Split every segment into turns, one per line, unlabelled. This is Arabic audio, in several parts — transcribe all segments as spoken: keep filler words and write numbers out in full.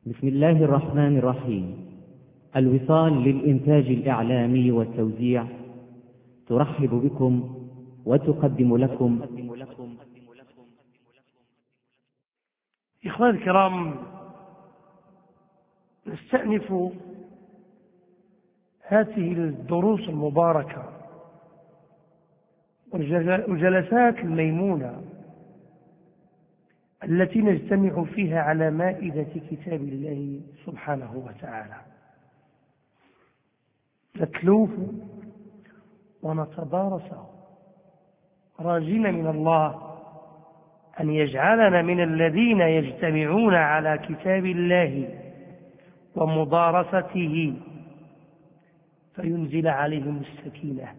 بسم الله الرحمن الرحيم. الوصال للإنتاج الإعلامي والتوزيع ترحب بكم وتقدم لكم.
إخواني الكرام، نستأنف هذه الدروس المباركة والجلسات الميمونة التي نجتمع فيها على مائدة كتاب الله سبحانه وتعالى، نتلوه ونتدارسه راجين من الله أن يجعلنا من الذين يجتمعون على كتاب الله ومدارسته فينزل عليهم السكينة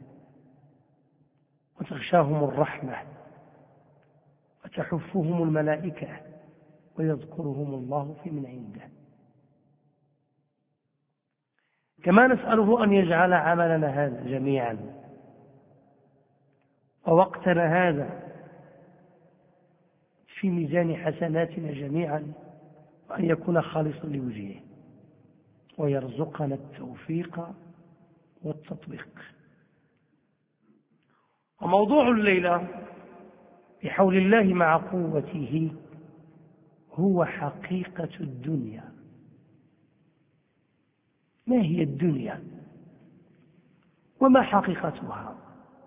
وتغشاهم الرحمة وتحفهم الملائكة ويذكرهم الله في من عنده. كما نسأله أن يجعل عملنا هذا جميعا ووقتنا هذا في ميزان حسناتنا جميعا، وأن يكون خالصا لوجهه، ويرزقنا التوفيق والتطبيق. وموضوع الليلة بحول الله مع قوته هو حقيقة الدنيا. ما هي الدنيا وما حقيقتها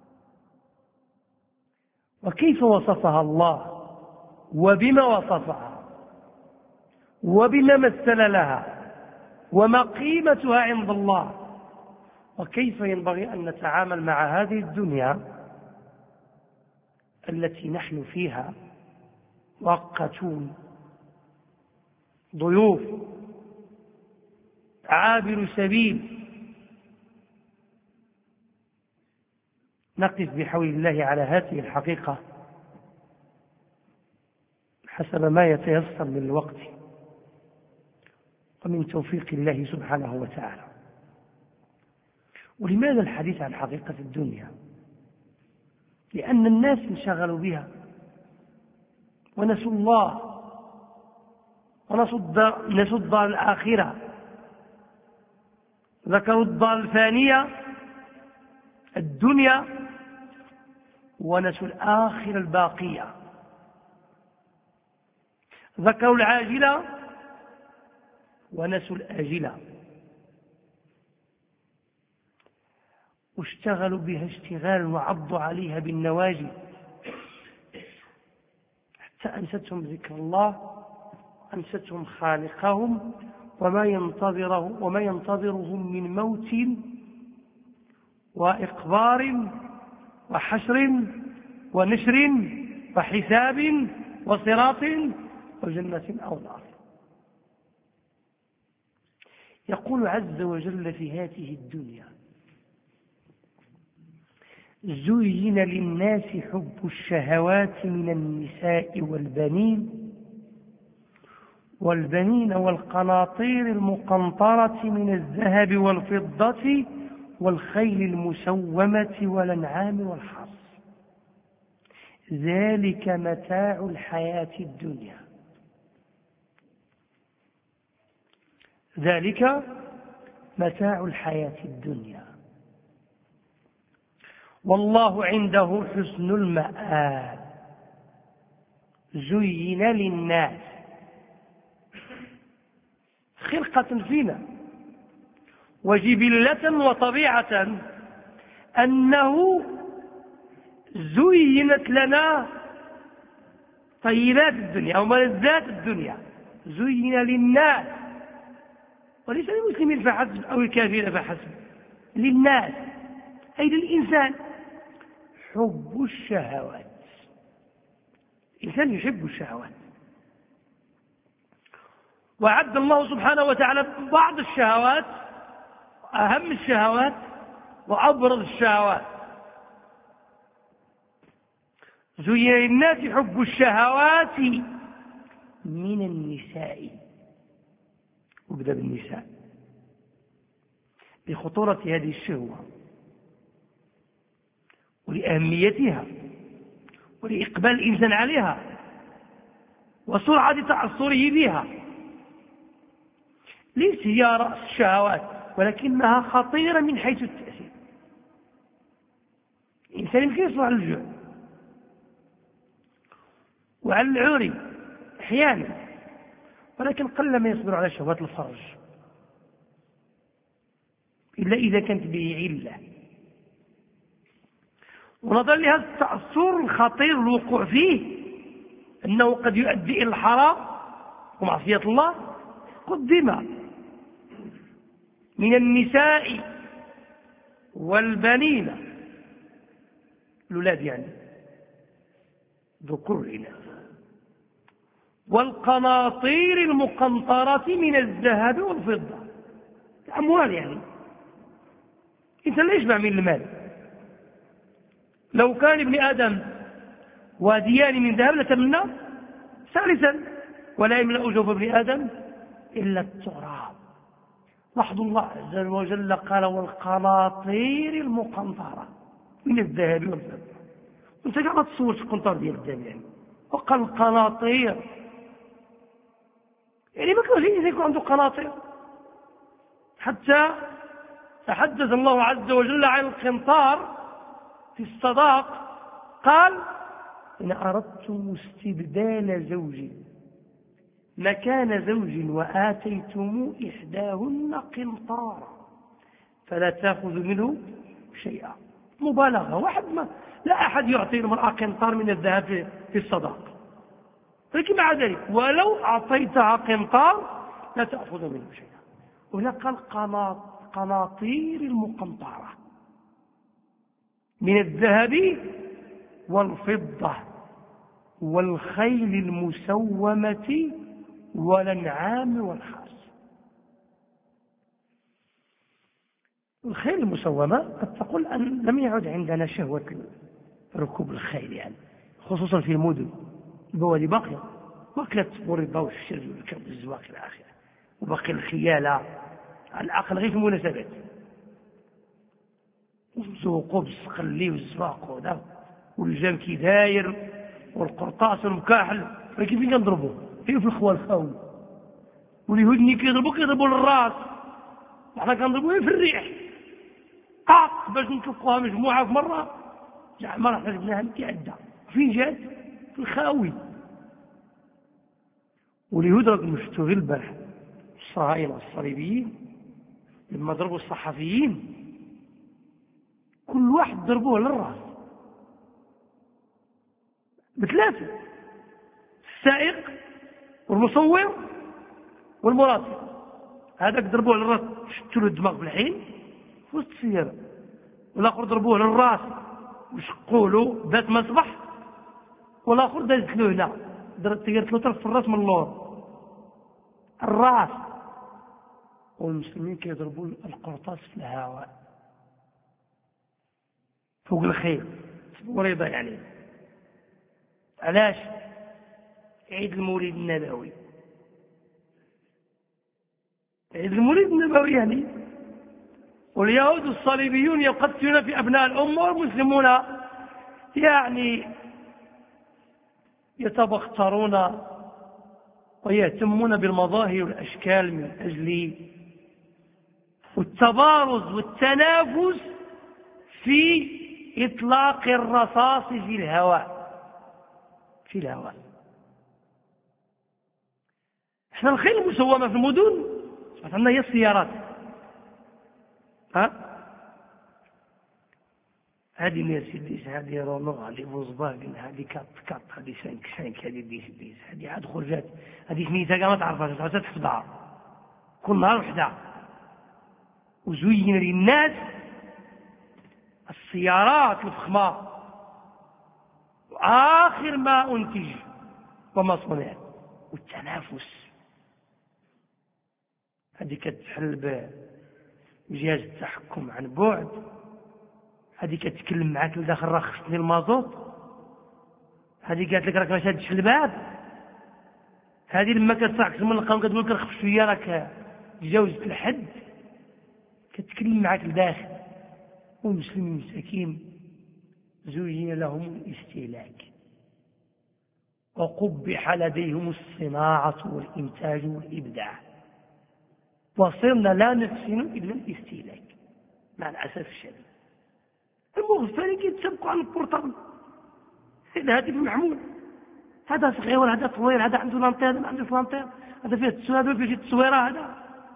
وكيف وصفها الله وبما وصفها وبما مثل لها وما قيمتها عند الله، وكيف ينبغي أن نتعامل مع هذه الدنيا التي نحن فيها مؤقتون، ضيوف، عابر سبيل، نقف بحول الله على هذه الحقيقة حسب ما يتيسر من الوقت ومن توفيق الله سبحانه وتعالى. ولماذا الحديث عن حقيقة الدنيا؟ لأن الناس انشغلوا بها ونسوا الله ونسوا الدار الآخرة، ذكروا الدار الفانية الدنيا ونسوا الآخرة الباقية، ذكروا العاجلة ونسوا الآجلة، واشتغلوا بها اشتغال وعضوا عليها بالنواجذ حتى أنستهم ذكر الله، أنستهم خالقهم وما ينتظره وما ينتظرهم من موت وإقبار وحشر ونشر وحساب وصراط وجنة أو نار. يقول عز وجل في هذه الدنيا: زين للناس حب الشهوات من النساء والبنين والبنين والقناطير المقنطرة من الذهب والفضة والخيل المسومة والأنعام والحرث، ذلك متاع الحياة الدنيا ذلك متاع الحياة الدنيا والله عنده حسن المآب. زين للناس خلقة فينا وجبلة وطبيعة أنه زينت لنا طيبات الدنيا أو ملذات الدنيا، زين للناس وليس للمسلمين فحسب أو الكافرين فحسب، للناس أي للإنسان حب الشهوات. الإنسان يحب الشهوات، وعد الله سبحانه وتعالى بعض الشهوات، أهم الشهوات وأبرز الشهوات. زين للناس حب الشهوات من النساء، وابدأ بالنساء لخطورة هذه الشهوة ولأهميتها ولإقبال الإنسان عليها وسرعة تعصره بها. ليس هي رأس الشهوات، ولكنها خطيرة من حيث التأثير. الإنسان يمكن يصبح على الجوع وعلى العوري أحيانا، ولكن قل ما يصبر على شهوات الفرج إلا إذا كانت به علة. ونظرا لهذا التأثر الخطير الوقوع فيه أنه قد يؤدي إلى الحرام ومعصية الله، قدم من النساء والبنين الأولاد يعني ذكور الإناث والقناطير المقنطرة من الذهب والفضة، الأموال يعني. إنسان لا يشبع من المال. لو كان ابن آدم واديان من ذهب لتمنى ثالثا، ولا يملأ جوف ابن آدم إلا التراب. لاحظوا الله عز وجل قال والقناطير المقنطرة من الذهب والفضة. انت قاعد تصور القنطار ديال الذهب يعني، وقال القناطير يعني ما كانش يكون عنده قناطير. حتى تحدث الله عز وجل عن القنطار في الصداق قال إن أردتم استبدال زوج مكان زوج وآتيتم إحداهن قنطارا فلا تأخذ منه شيئا. مبالغة، واحد ما لا أحد يعطي المرأة قنطار من الذهب في الصداق، لكن مع ذلك ولو أعطيتها قنطار لا تأخذ منه شيئا. وهنا قال قناطير المقنطرة من الذهب والفضة والخيل المسومة والأنعام والحرث. الخيل المسومة قد تقول أن لم يعد عندنا شهوة ركوب الخيل يعني، خصوصا في المدن. البوادي باقية، وكلت والربا والشرج والكرب والزواق إلى آخره، وبقي الخيالة على الأقل غير في المناسبات، والزوق والسقلي والزواق وذا والجام كي داير والقرطاس والمكاحل. كيف كنضربوا فيه في الخوال خاوي، واليهود ملي كيضربوا كيضربوا للراس، وحنا كنضربوا في الريح قاق باش نطلقوها مجموعة في مرة. لا ما رحنا جبناها متعدة. فين جات؟ في الخاوي. واليهود راكم شفتوا غير البارح الصهاينة الصليبيين لما ضربوا الصحفيين كل واحد ضربوه للراس بثلاثة، السائق والمصور والمراسل. هذاك ضربوه للراس شتوا له الدماغ بالحين في وسط السيارة، والاخر ضربوه للراس وشقوا له ذات مصبح، والاخر دازت له هنا درت له طرف في الراس من اللور الراس. والمسلمين كيضربوا القرطاس في الهواء فوق الخيل مريضة يعني. علاش؟ عيد المولد النبوي. عيد المولد النبوي يعني. واليهود الصليبيون يقتلون في أبناء الأمة، والمسلمون يعني يتبخترون ويهتمون بالمظاهر والأشكال من أجل التبارز والتنافس في إطلاق الرصاص في الهواء في الهواء. احنا الخيل المسومة في المدن عندنا هي السيارات. ها هذه مرسيدس، هذه رونو، هذه فولكسواجن، هذه كات كات، هذه سانك سانك، هذه ديس ديس، هذه عاد خرجات، هذه سميتها كاع ما تعرفهاش، تعرفها تحفظها كل نهار وحده. وزين للناس السيارات الفخمة وآخر ما أنتج وما صنع، والتنافس. هذه كتحل بجهاز التحكم عن بعد، هذه كتكلم معاك لداخل رخصني المازوت، هذه قالت لك راك ما شادش الباب، هذه لما كتصعق من القام كتقول لك رخص شويه راك تجاوزت الحد، كتكلم معاك لداخل. والمسلمين المساكين زين لهم الاستهلاك وقبح لديهم الصناعة والإنتاج والإبداع. وصرنا لا نحسن إلا الاستهلاك مع الأسف الشديد. المغفلين كيتسابقوا على البورتابل، الهاتف المحمول، هذا صغير هذا طويل، هذا عنده لانتير ما عندوش لانتير، هذا فيه التصوير هذا فيه التصويره، هذا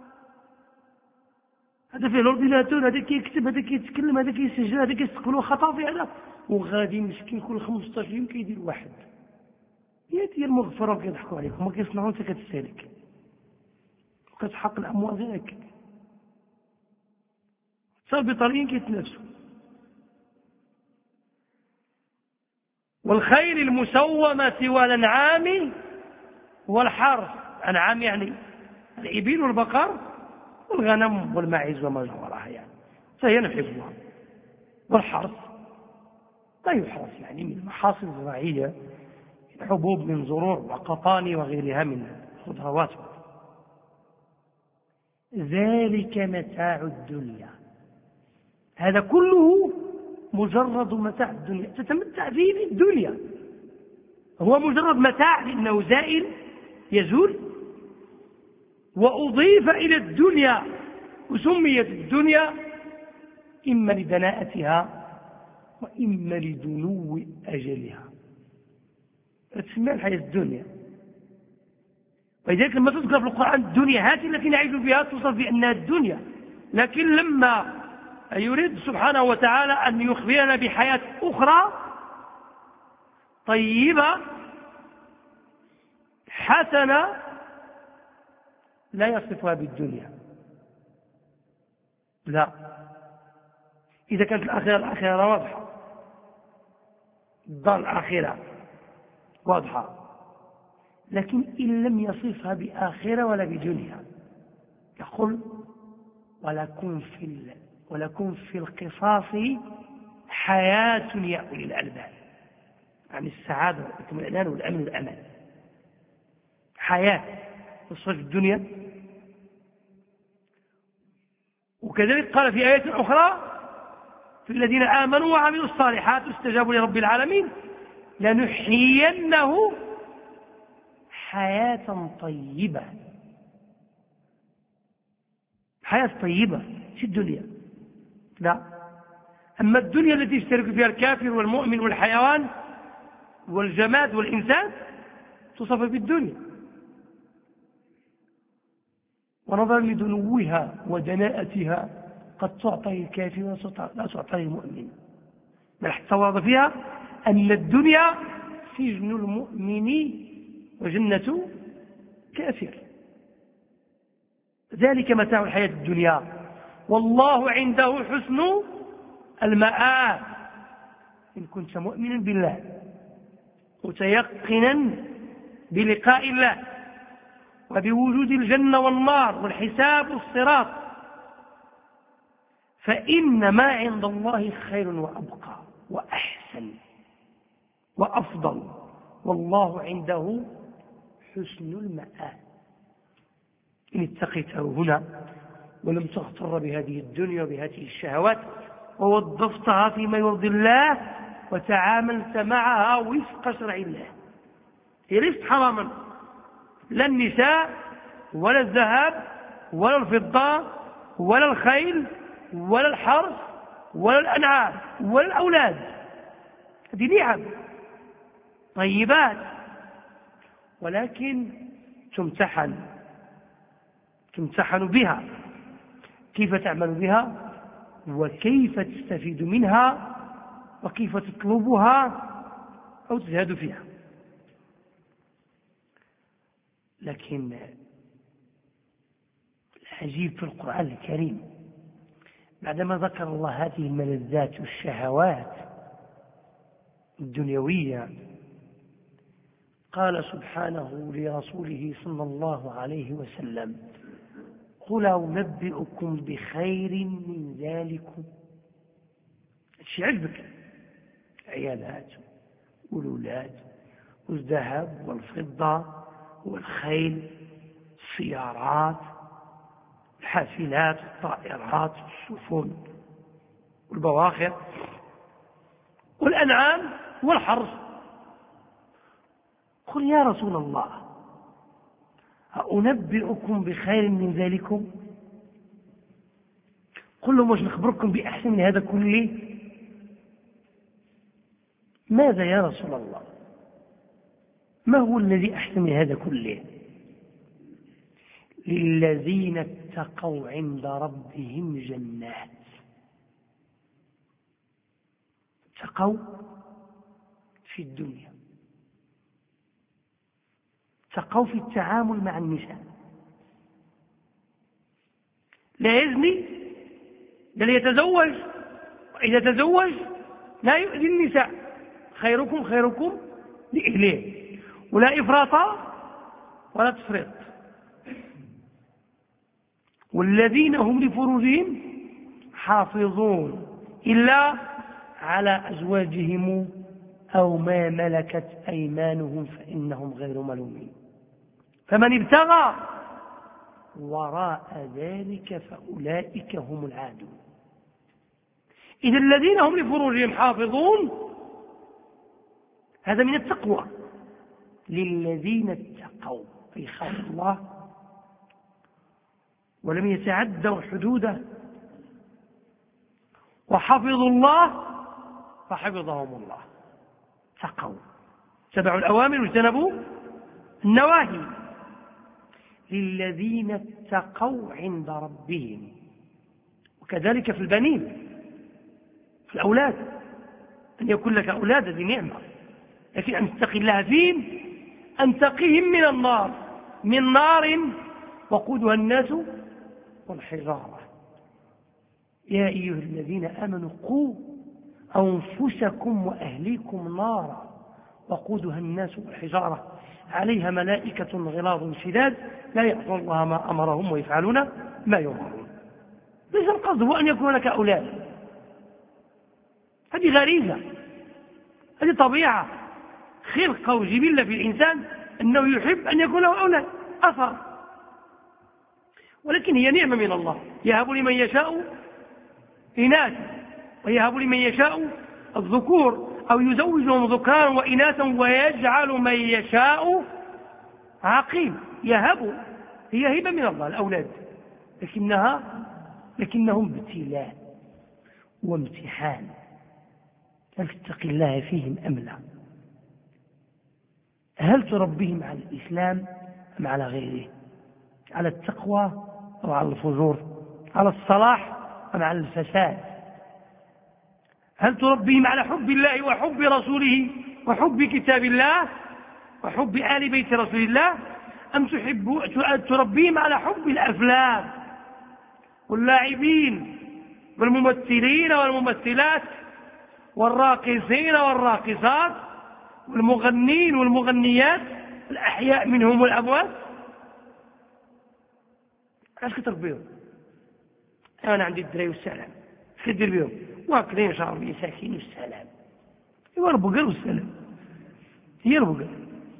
هذا فيه الاورديناتور، هذا كيكتب، هذا كيتكلم، هذا كيسجل، هذا كيستقبلوا خطافي، هذا وغادي مسكين كل خمسطاش يوم كيدير واحد. يا ديال المغفره كيضحكوا عليك، هما كيصنعوا انت كتستهلك وكتحق الاموال غير هكا. صار بطريقين كيتنافسوا. والخيل المسومة والأنعام والحرث، أنعام يعني الإبل والبقر والغنم والماعز وما جاورها يعني فهي نحبها. والحرث لا يحرث يعني من المحاصيل الزراعية، من حبوب، من زروع وقطان وغيرها من خضروات. ذلك متاع الدنيا، هذا كله مجرد متاع الدنيا، تتمتع فيه في الدنيا، هو مجرد متاع لأنه زائل يزول. وأضيف إلى الدنيا وسميت الدنيا إما لدناءتها وإما لدنو أجلها، تسمى الحياة الدنيا. ولذلك لما تذكر في القرآن الدنيا هذه التي نعيش بها توصف بأنها الدنيا، لكن لما يريد سبحانه وتعالى أن يخبرنا بحياة أخرى طيبة حسنة لا يصفها بالدنيا، لا. إذا كانت الآخرة الآخرة واضحة، الدار الآخرة واضحة، لكن إن لم يصفها بآخرة ولا بدنيا يقول ولكم في ولكم في القصاص حياة يا أولي الألباب، عن السعادة والاطمئنان والأمن والأمان. حياة تصف الدنيا. وكذلك قال في آية أخرى في الذين آمنوا وعملوا الصالحات استجابوا لرب العالمين لنحيينه حياة طيبة. حياة طيبة في الدنيا، لا. أما الدنيا التي يشترك فيها الكافر والمؤمن والحيوان والجماد والإنسان تصف بالدنيا. ونظرا لدنوها ودناءتها قد تعطي الكافر ولا تعطي المؤمن، بل حتى ورد فيها أن الدنيا سجن المؤمن وجنة كافر. ذلك متاع الحياة الدنيا والله عنده حسن المآب إن كنت مؤمنا بالله متيقنا بلقاء الله وبوجود الجنة والنار والحساب والصراط، فإن ما عند الله خير وأبقى وأحسن وأفضل، والله عنده حسن المآب إن اتقيته هنا ولم تغتر بهذه الدنيا وبهذه الشهوات ووظفتها فيما يرضي الله وتعاملت معها وفق شرع الله. هي ليست حراما، لا النساء ولا الذهب ولا الفضة ولا الخيل ولا الحرث ولا الأنعام ولا الأولاد، هذه نعم طيبات، ولكن تمتحن تمتحن بها كيف تعمل بها وكيف تستفيد منها وكيف تطلبها أو تزهد فيها. لكن العجيب في القرآن الكريم بعدما ذكر الله هذه الملذات والشهوات الدنيوية قال سبحانه لرسوله صلى الله عليه وسلم قل أنبئكم بخير من ذلكم. الشيء عجبك، عيالات والأولاد والذهب والفضة والخيل السيارات الحافلات الطائرات السفن والبواخر والأنعام والحرث. قل يا رسول الله أنبئكم بخير من ذلكم، قل لهم: واش نخبركم بأحسن من هذا كله؟ ماذا يا رسول الله؟ ما هو الذي أحسن من هذا كله؟ للذين اتقوا عند ربهم جنات. اتقوا في الدنيا، اتقوا في التعامل مع النساء، لا يزني بل يتزوج، وإذا تزوج لا يؤذي النساء، خيركم خيركم لأهله، ولا إفراط ولا تفريط. والذين هم لفروجهم حافظون إلا على أزواجهم أو ما ملكت أيمانهم فإنهم غير ملومين. فمن ابتغى وراء ذلك فأولئك هم العادون. إذا الذين هم لفروجهم حافظون هذا من التقوى. للذين اتقوا أي خافوا الله ولم يتعدوا حدوده وحفظوا الله فحفظهم الله. اتقوا، اتبعوا الأوامر واجتنبوا النواهي. للذين اتقوا عند ربهم. وكذلك في البنين، في الأولاد، أن يكون لك أولاد هذه نعمة، لكن أن تتقي الله فيهم، أن تقيهم من النار، من نار وقودها الناس والحجارة. يا أيها الذين آمنوا قوا أنفسكم وأهليكم نارا وقودها الناس والحجارة عليها ملائكة غلاظ شداد لا يعصون الله ما أمرهم ويفعلون ما يؤمرون. ليس القصد هو أن يكون لك أولاد، هذه غريزة، هذه طبيعة، خلقة وجبلة في الإنسان أنه يحب أن يكون له أولاد، أثر، ولكن هي نعمة من الله، يهب لمن يشاء إناثا ويهب لمن يشاء الذكور أو يزوجهم ذكرانا وإناثا ويجعل من يشاء عقيم. يهب، هي هبة من الله الأولاد، لكنها لكنهم ابتلاء وامتحان، هل تتقي الله فيهم أم لا؟ هل تربيهم على الإسلام أم على غيره؟ على التقوى أو على الفجور؟ على الصلاح أم على الفساد؟ هل تربيهم على حب الله وحب رسوله وحب كتاب الله وحب آل بيت رسول الله، أم تحب تربيهم على حب الأفلام واللاعبين والممثلين والممثلات والراقصين والراقصات والمغنين والمغنيات الأحياء منهم والأموات؟ علاش كتربيهم؟ أنا عندي الدراري والسلام، اش كدير بهم؟ واكلين شاربين ساكين والسلام، ايوا ربو قال والسلام، هي ربو قال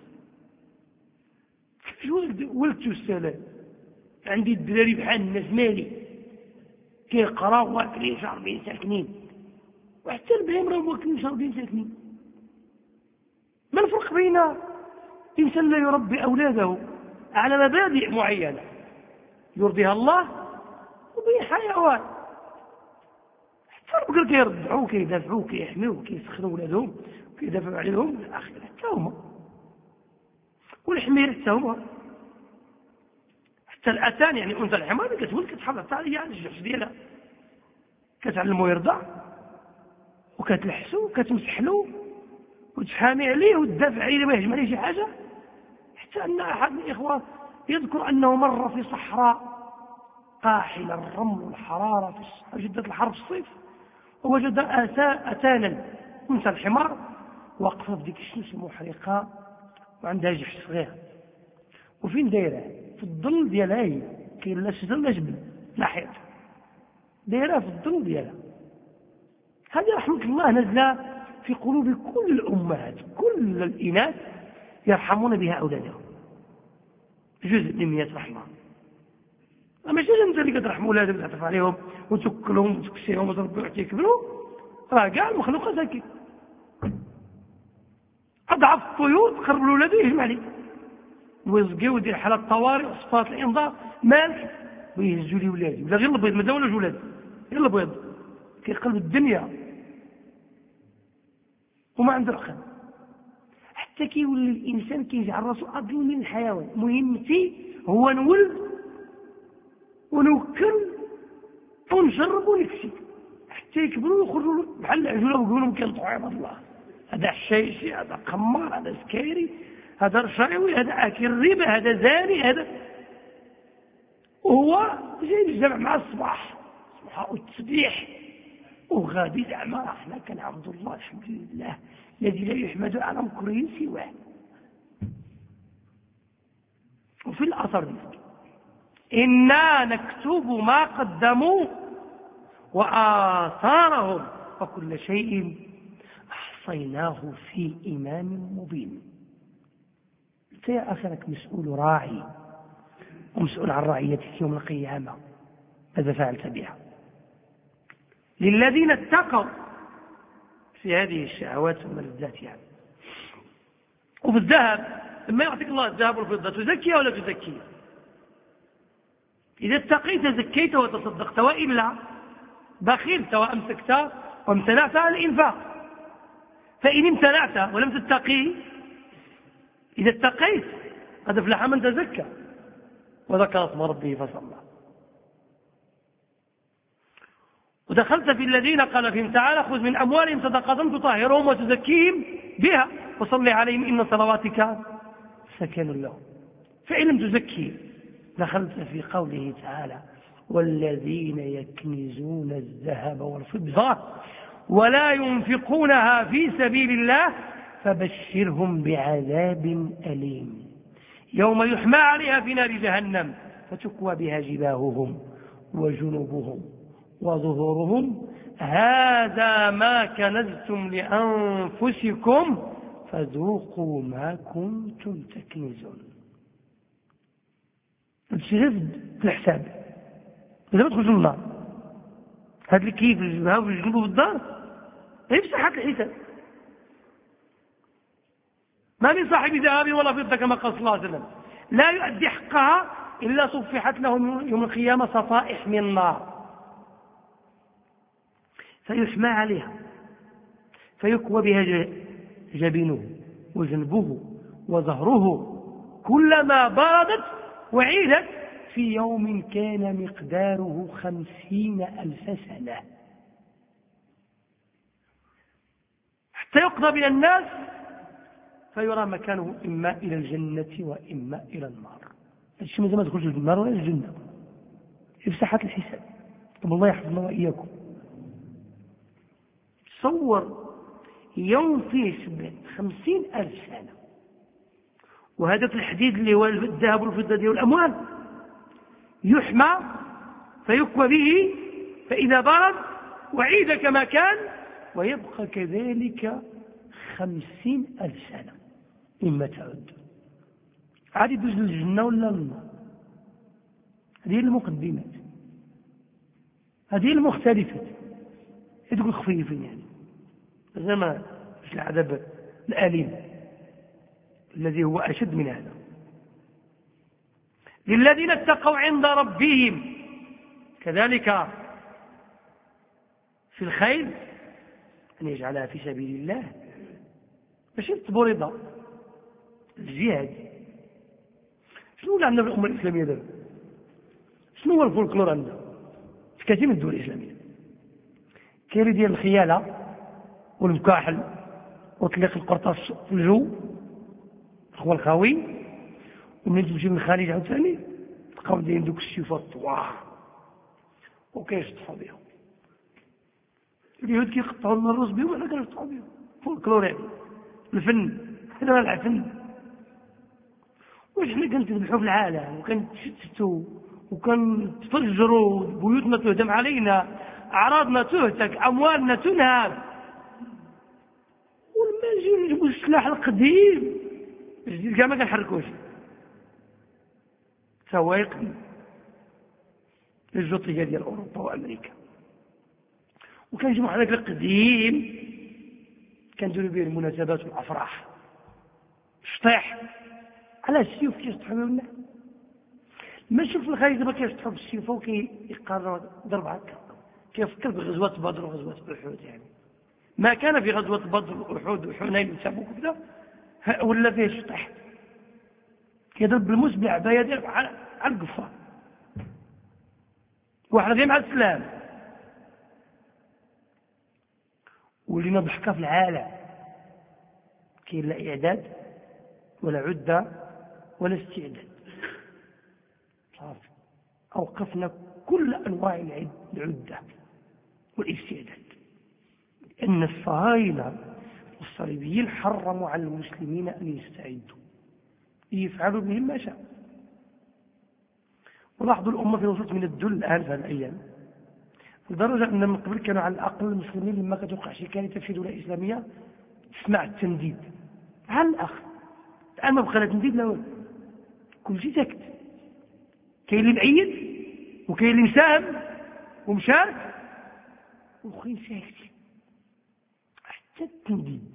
كيفاش ولد ولدت والسلام؟ عندي الدراري بحال الناس مالي كيقراو واكلين شاربين ساكنين، وحتى البهيم راهم واكلين شاربين ساكنين. ما الفرق بين إنسان لا يربي أولاده على مبادئ معينة يرضيها الله وبين حيوان حتى ربك كيرضعوه كيدافعوه كيحميوه كيسخنوا ولادهم كيدافعوا عليهم في الآخر حتى هما، والحمير حتى هما، حتى الأتان يعني أنثى الحمار كتولد كتحافظ عليه على الجحش ديالها، كتعلمو يرضع وكتلحسو وكتمسحلو وتحامي عليه وتدافع عليه ما يهجم عليه شي حاجة. حتى أن أحد من الإخوة يذكر أنه مر في صحراء قاحل الرمل والحرارة في شدة الحر في الصيف، ووجد أتانا أنثى الحمار واقفة في ديك الشمس المحرقة وعندها جحش صغير، وفين دايرة؟ في الظل ديالها، هي كاين لا شجر لا جبل لا حيط، دايرة في الظل ديالها. هذه رحمة الله نزل في قلوب كل الأمهات، كل الإناث يرحمون بها أولادهم، جزء من مئة رحمة. أما شيء أنت اللي كترحم أولادك وتعطف عليهم وتكلهم وتكسيهم وتربيهم حتى يكبروا، راه كاع المخلوقات هكا. أضعف الطيور تقرب لولادو يهجم عليه ويزقي ويدير حالات طوارئ وصفات الإنذار، مالك ويهزوا لي ولادي ولا غير البيض ما داولوش ولادي يلا بيض كيقلب الدنيا وما عنده عقل، حتى كيولي الانسان كيجعل راسو اقل من الحيوان. مهمتي هو نولد ونوكل ونجرب ونكسي حتى يكبروا ويخرجوا بحال العجوله ويقولوا كينطقوا عباد الله، هذا حشايشي، هذا قمار، هذا سكيري، هذا رشاوي، هذا اكل الربا، هذا زاني، هذا. وهو جاي الجمع مع الصباح الصباح والتسبيح وغادي زعما احنا كنعبد الله الحمد لله الذي لا يحمد على مكره سواه. وفي الاثر ديالك انا نكتب ما قدموا وآثارهم وكل شيء أحصيناه في إمام مبين. أنت يا أخي أنك مسؤول راعي ومسؤول عن رعيتك يوم القيامة، ماذا فعلت بها؟ للذين اتقوا في هذه الشهوات والملذات يعني. وفي الذهب لما يعطيك الله الذهب والفضة تزكي ولا تزكي؟ إذا اتقيت زكيت وتصدقت، وإلا بخلت وأمسكت وامتنعت عن الإنفاق. فإن امتنعت ولم تتقي، إذا اتقيت قد أفلح من تزكى وذكر اسم ربه فصلى. ودخلت في الذين قال فيهم تعالى خذ من أموالهم صدقة تطهرهم وتزكيهم بها وصل عليهم إن صلواتك سكن لهم. فإن لم تزكي دخلت في قوله تعالى والذين يكنزون الذهب والفضة ولا ينفقونها في سبيل الله فبشرهم بعذاب أليم يوم يحمى عليها في نار جهنم فتكوى بها جباههم وجنوبهم وظهورهم هذا ما كنزتم لأنفسكم فذوقوا ما كنتم تكنزون. تشرفد في الحساب إذا ما تخرج من النار هذا الكيف الجبهة ويجنبه في الدار هي بصحة الحساب. ما من صاحب ذهب ولا فضة كما قال صلى الله عليه وسلم لا يؤدي حقها إلا صفحت له يوم القيامة صفائح من النار فيحمى عليها فيكوى بها جبينه وجنبه وظهره كلما بردت وعيدت في يوم كان مقداره خمسين ألف سنة حتى يقضى بين الناس فيرى مكانه إما إلى الجنة وإما إلى النار. الشيء ماذا ما تخرج النار ولا الجنة يفسحة الحساب. طب الله يحفظنا وإياكم. تصور يوم فيه سبعين خمسين ألف سنة وهذا في الحديد اللي هو الذهب والفضة ديال الأموال يحمى فيكوى به فإذا برد وعيد كما كان ويبقى كذلك خمسين ألف سنة إما تعد عاد يدوز للجنة ولا النار. هذه المقدمات هذه المختلفات تقول خفيفين يعني زي ما مش العذاب الأليم الذي هو أشد من هذا. للذين اتقوا عند ربهم كذلك في الخيل أن يجعلها في سبيل الله ماشي يطلبوا رضا الجهاد. شنو اللي عندنا في الأمة الإسلامية دابا؟ شنو هو الفولكلور عندنا في كثير من الدول الإسلامية؟ كاين ديال الخيالة والمكاحل وطليق القرطاس في الجو الخوال الخاوي ومن تمشي من الخارج عاوتاني تلقاو دايرين دوك السيوفات الطوار وكيشطحوا بهم. اليهود كيقطعوا لنا الرز بهم وحنا كنقطعوا بهم. فولكلور يعني الفن هذا الفن. واش حنا كنتذبحوا في العالم وكنتشتتوا وكنتفجروا بيوتنا تهدم علينا أعراضنا تهتك أموالنا تنهب ولما نجيو نجيبوا السلاح القديم الجديد كاع ما كنحركوش سوايق للجوطية ديال أوروبا وأمريكا وكنجيبوا حنا ذاك القديم كنديروا به المناسبات والأفراح شطيح على السيوف كيشطحوا به الناس. ما شوف الخارج دابا كيشطحوا بالسيوف وكيقرروا ضرب هكا كيفكر بغزوة بدر وغزوة أحد يعني ما كان في غزوة بدر وأحد وحنين وتبوك وكذا ولا فيه شطح كيضرب بالمسبع بيديه على القفار واحنا غير مع السلام ولينا ضحكة في العالم كاين لا إعداد ولا عدة ولا استعداد صافي أوقفنا كل أنواع العدة والاستعداد لأن الصهاينة والصليبيين حرموا على المسلمين أن يستعدوا يفعلوا بهم ما شاء. ولاحظوا الأمة في وسط من الذل الآن في الأيام لدرجة أن من قبل كانوا على الأقل المسلمين لما كتوقع شي كارثة في دولة إسلامية تسمع التنديد على الأخ. الآن ما بقى لا تنديد لا والو كل شيء ساكت. كاين اللي بعيد وكاين اللي مساهم ومشارك وخين ساكت حتى التنديد.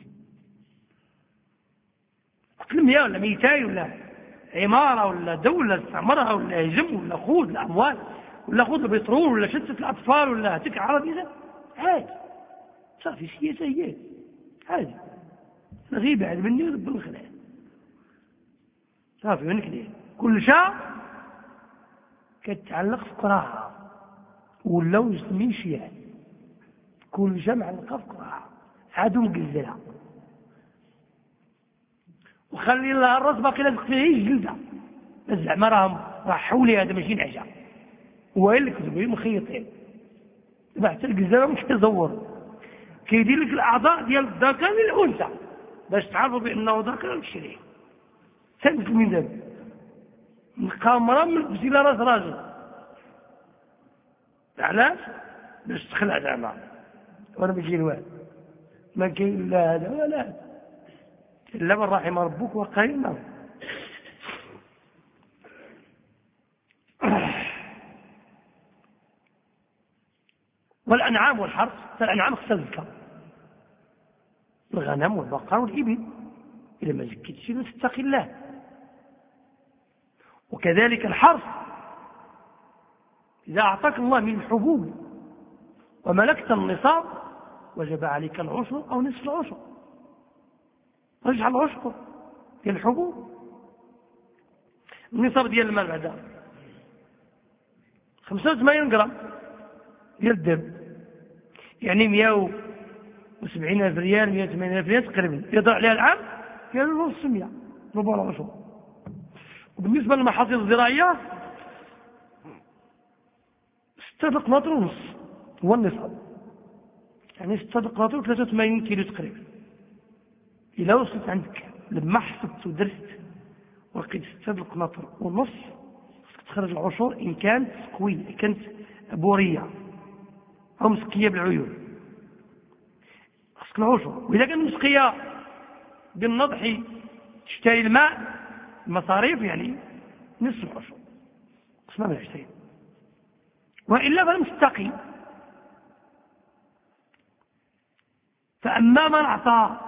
قتل مئة ولا مئتين ولا عمارة ولا دولة استعمرها ولا هجم ولا خوذ الأموال ولا خوذ البترول ولا شتت الأطفال ولا هتك عربية عادي صافي سياسة هي عادي غيبة عاد مني ورب الخلاء صافي منك ليه كل شيء كتعلق في قراعة ولا مسلمين شيعة كل شيء معلقة في قراعة عادوا مقزلها وخلي الله الراس باقي لازق فيه جلده بس زعما راهم راه حولي هذا ماشي نعجه هو اللي كتبوا مخيطين دابا حتى الجزاله مش كيزور كيدير لك الاعضاء ديال الذكر للانثى باش تعرفوا بانه ذكر ماشي ليه تنزل من ذلك القامره من الى راس راجل علاش باش تخلع زعما وانا ماشي الواد ما كاين لا هذا ولا هذا إلا من رحم ربك وقليل ما والأنعام والحرث فالأنعام اختزك الغنم والبقر والإبل إذا ما زكيتش تتقي الله وكذلك الحرث إذا أعطاك الله من الحبوب وملكت النصاب وجب عليك العشر أو نصف العشر رجع العشر ديال الحبوب النصاب ديال المال بعدا خمسة وثمانين غرام ديال الذهب يعني مئة وسبعين ألف ريال مئة وثمانين ألف ريال تقريبا يضع عليها العام كانوا نص مئة ربع العشر. وبالنسبة للمحاصيل الزراعية ستة قناطر ونص هو النصاب يعني ستة قناطر وثلاثة وثمانين كيلو تقريبا. إلا وصلت عندك لما حسبت ودرست ولقيت ستة قناطر ونص تخرج العشور إن كانت سكوية كانت بورية أو مسقية بالعيون خصك العشور. وإذا كانت مسقية بالنضح تشتري الماء المصاريف يعني نصف العشور قسمها من عشرين وإلا فلم تستقي. فأما من أعطى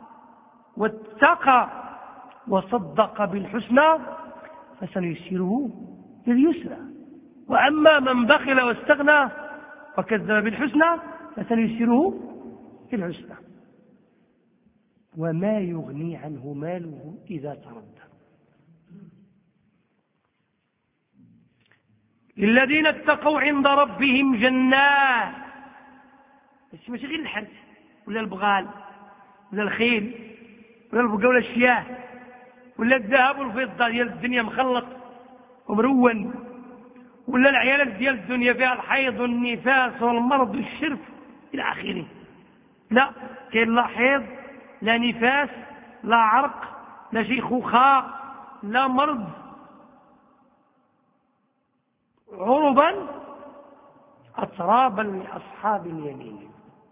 واتقى وصدق بالحسنى فسنيسره لليسرى وأما من بخل واستغنى وكذب بالحسنى فسنيسره للعسرى وما يغني عنه ماله إذا تردى. للذين اتقوا عند ربهم جنات بس ماشي غير الحرث ولا البغال ولا الخيل ولا البقاء ولا الشياه ولا الذهب والفضة ديال الدنيا مخلط ومرون ولا العيالات ديال الدنيا فيها الحيض والنفاس والمرض والشرف إلى آخره. لا كاين لا حيض لا نفاس لا عرق لا شيخوخة لا مرض عربا أترابا لأصحاب اليمين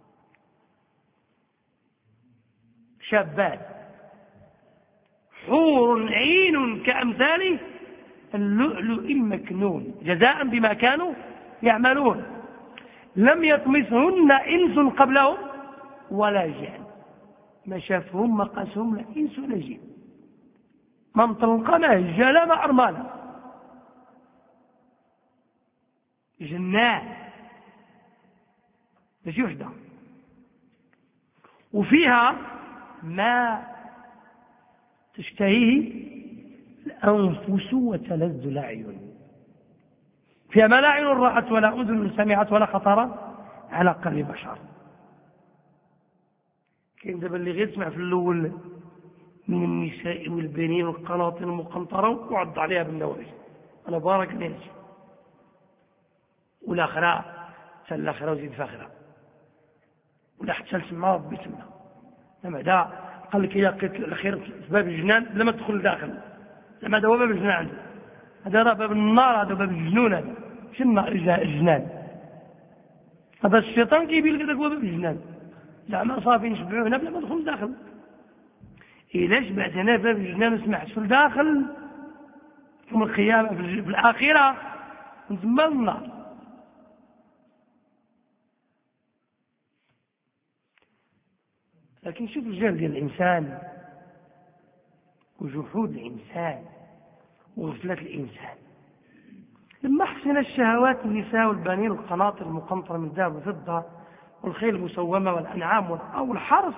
شابات حور عين كأمثال اللؤلؤ المكنون جزاء بما كانوا يعملون لم يطمثهن إنس قبلهم ولا جان ما شافهم ما قاسهم لا إنس ولا جان ما مطلقة ما هجالة ما أرمالة جنات ماشي وحدة، وفيها ما تشتهيه الأنفس وتلذ الأعين، فيها ما لا عين رأت ولا أذن سمعت ولا خطر على قلب بشر. كاين دابا اللي غير سمع في الأول من النساء والبنين والقناطر المقنطرة وعض عليها بالنواجذ، أنا بارك ناس، والآخرة حتى الآخرة وزيد فاخرة، ولا حتى لسمع ربي تما. لما هذا قال لك إذا لقيت الخير في باب الجنان لما تدخل لداخل، لما هذا هو باب الجنان عنده، هذا راه باب النار، هذا باب الجنون، هذا ماشي النار الجنان، هذا الشيطان كيبين لك هذاك هو باب الجنان. زعما صافي نشبعوا هنا بلا ما ندخل لداخل. إلا شبعت هنا باب الجنان وسمعت في الداخل يوم القيامة في الآخرة نسمى النار. لكن شوف الجهل ديال الإنسان وجحود الإنسان وغفلة الإنسان. لما حسن الشهوات النساء والبنين والقناطر المقنطرة من ذهب وفضة والخيل المسومة والأنعام والحرث،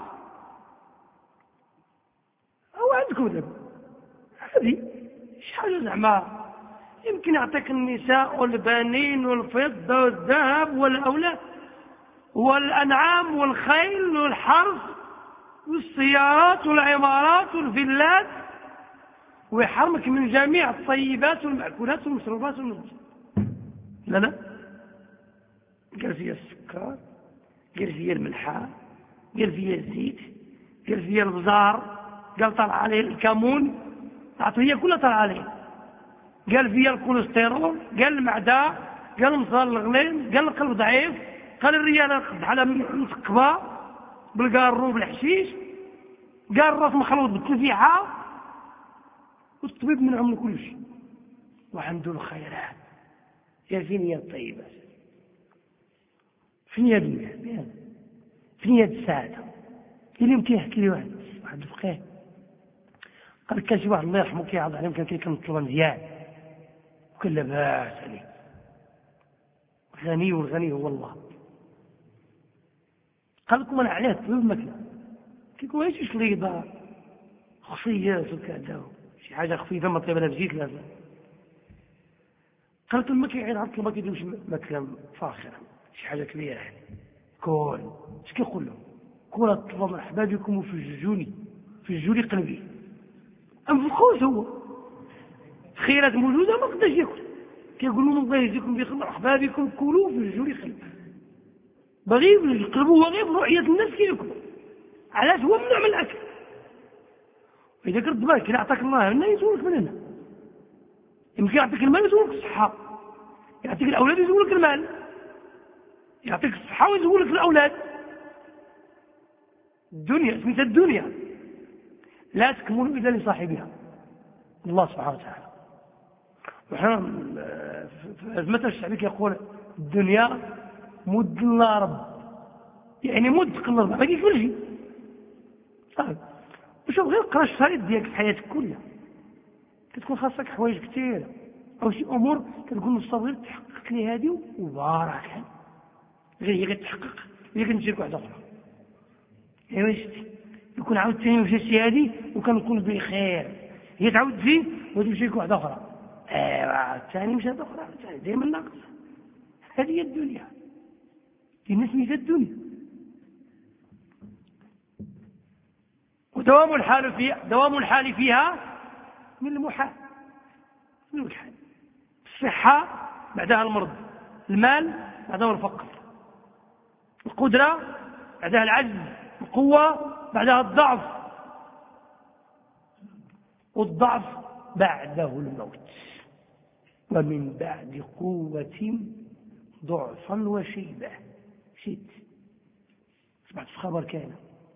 أو عندكم دابا هذه شي حاجة زعما يمكن يعطيك النساء والبنين والفضة والذهب والأولاد والأنعام والخيل والحرث والسيارات والعمارات والفيلات، ويحرمك من جميع الطيبات والمأكولات والمشروبات والنجم. لا لا، قال فيها السكر، قال فيها الملحة، قال فيها الزيت، قال فيها البزار، قال طلع عليه الكمون، هي كلها طلع عليه، قال فيها الكوليسترول، قال المعدة، قال المصال الغلين، قال القلب ضعيف، قال الريالة بحالها مثقبة بالقارو بالحشيش، قال الراس مخلوط بالتفيحة، والطبيب منعهم من كل شيء وعنده الخيرات. يا فين هي الطيبات؟ فين هي الدنيا؟ فين هي السعادة؟ اللي يمكن يحكي لي واحد واحد الفقيه قال لك كان شي واحد الله يرحمه كيعض عليه كان كيكون طلبه مزيان وكان لاباس عليه، غني والغني هو الله. قال لكم انا عليه طبيب الماكله كيكون شي شليضه خفيه وكذا شي حاجه خفيفه ما طيبه لا بزيت لا. قالت لما كيعير عرض ما كيديروش ماكله فاخره شي حاجه كبيره يعني كل اش كيقول لهم؟ كل اطلب من احبابكم وفجوني فجوني قلبي. انفقوش هو خيرات موجوده ما قداش ياكل، كيقول لهم الله يجزيكم بخير احبابكم كلوا فجوني قلبي. باغي يقلبوا هو غير برؤيه الناس كياكلوا، علاش هو ممنوع من الاكل. واذا كنت بالك كي يعطيك الله هنا يزولك من هنا، يمكن يعطيك المال يزولك الصحه، يعطيك الاولاد يزولك المال، يعطيك الصحه ويزولك الاولاد. الدنيا سميتها الدنيا لا تكمل الا لصاحبها الله سبحانه وتعالى. وحنا في ازمه الشعبي كيقول الدنيا مد الله رب، يعني مد قل ربع ما كيكملش شيء. صافي وشوف غير قرا الشريط ديالك في حياتك كلها كتكون خاصك حوايج كثيره او شي امور كتكون مستغرب تحقق لي هذه وبارك غير هي كتحقق هي كنجيك واحده اخرى. ايوا شتي يكون عاود ثاني مشى شي هذه وكنكون بخير، هي تعاود تزيد وتمشي لك واحده اخرى، ايوا الثاني مشى اخرى الثاني دائما ناقص. هذه هي الدنيا، الناس سميتها الدنيا. ودوام الحال فيها دوام الحال فيها من المحال، من المحال. الصحة بعدها المرض، المال بعدها الفقر، القدرة بعدها العجز، القوة بعدها الضعف، والضعف بعده الموت، ومن بعد قوة ضعفا وشيبة. شيت سمعت في خبر كان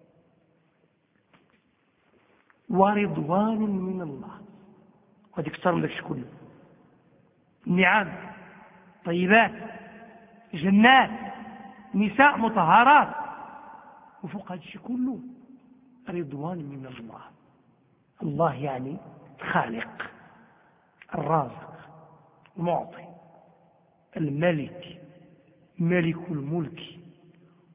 ورضوان من الله، وهذيك اكثر من داك كله، نعم طيبات جنات نساء مطهرات، وفوق هذا الشيء كله رضوان من الله. الله يعني الخالق الرازق المعطي الملك ملك الملك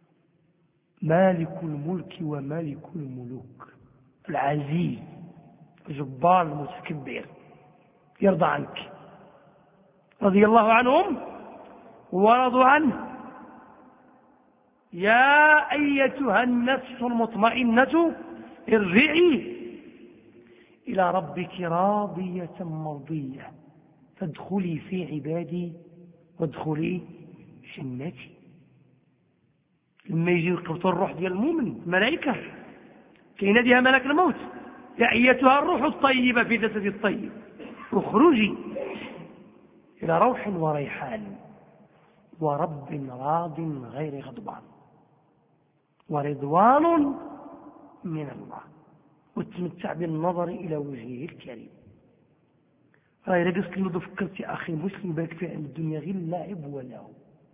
مالك الملك ومالك الملوك، العزيز الجبار المتكبر، يرضى عنك، رضي الله عنهم ورضوا عنه. يا أيتها النفس المطمئنة ارجعي إلى ربك راضية مرضية فادخلي في عبادي وادخلي جنتي. لما يجي يقبض الروح ديال المؤمن الملائكة كيناديها ملك الموت: يا أيتها الروح الطيبة في جسد الطيب اخرجي إلى روح وريحان ورب راض غير غضبان ورضوان من الله وتمتع بالنظر إلى وجهه الكريم. راه إلا قلت له فكرت يا أخي مسلم بالك في عند الدنيا غير لاعب وله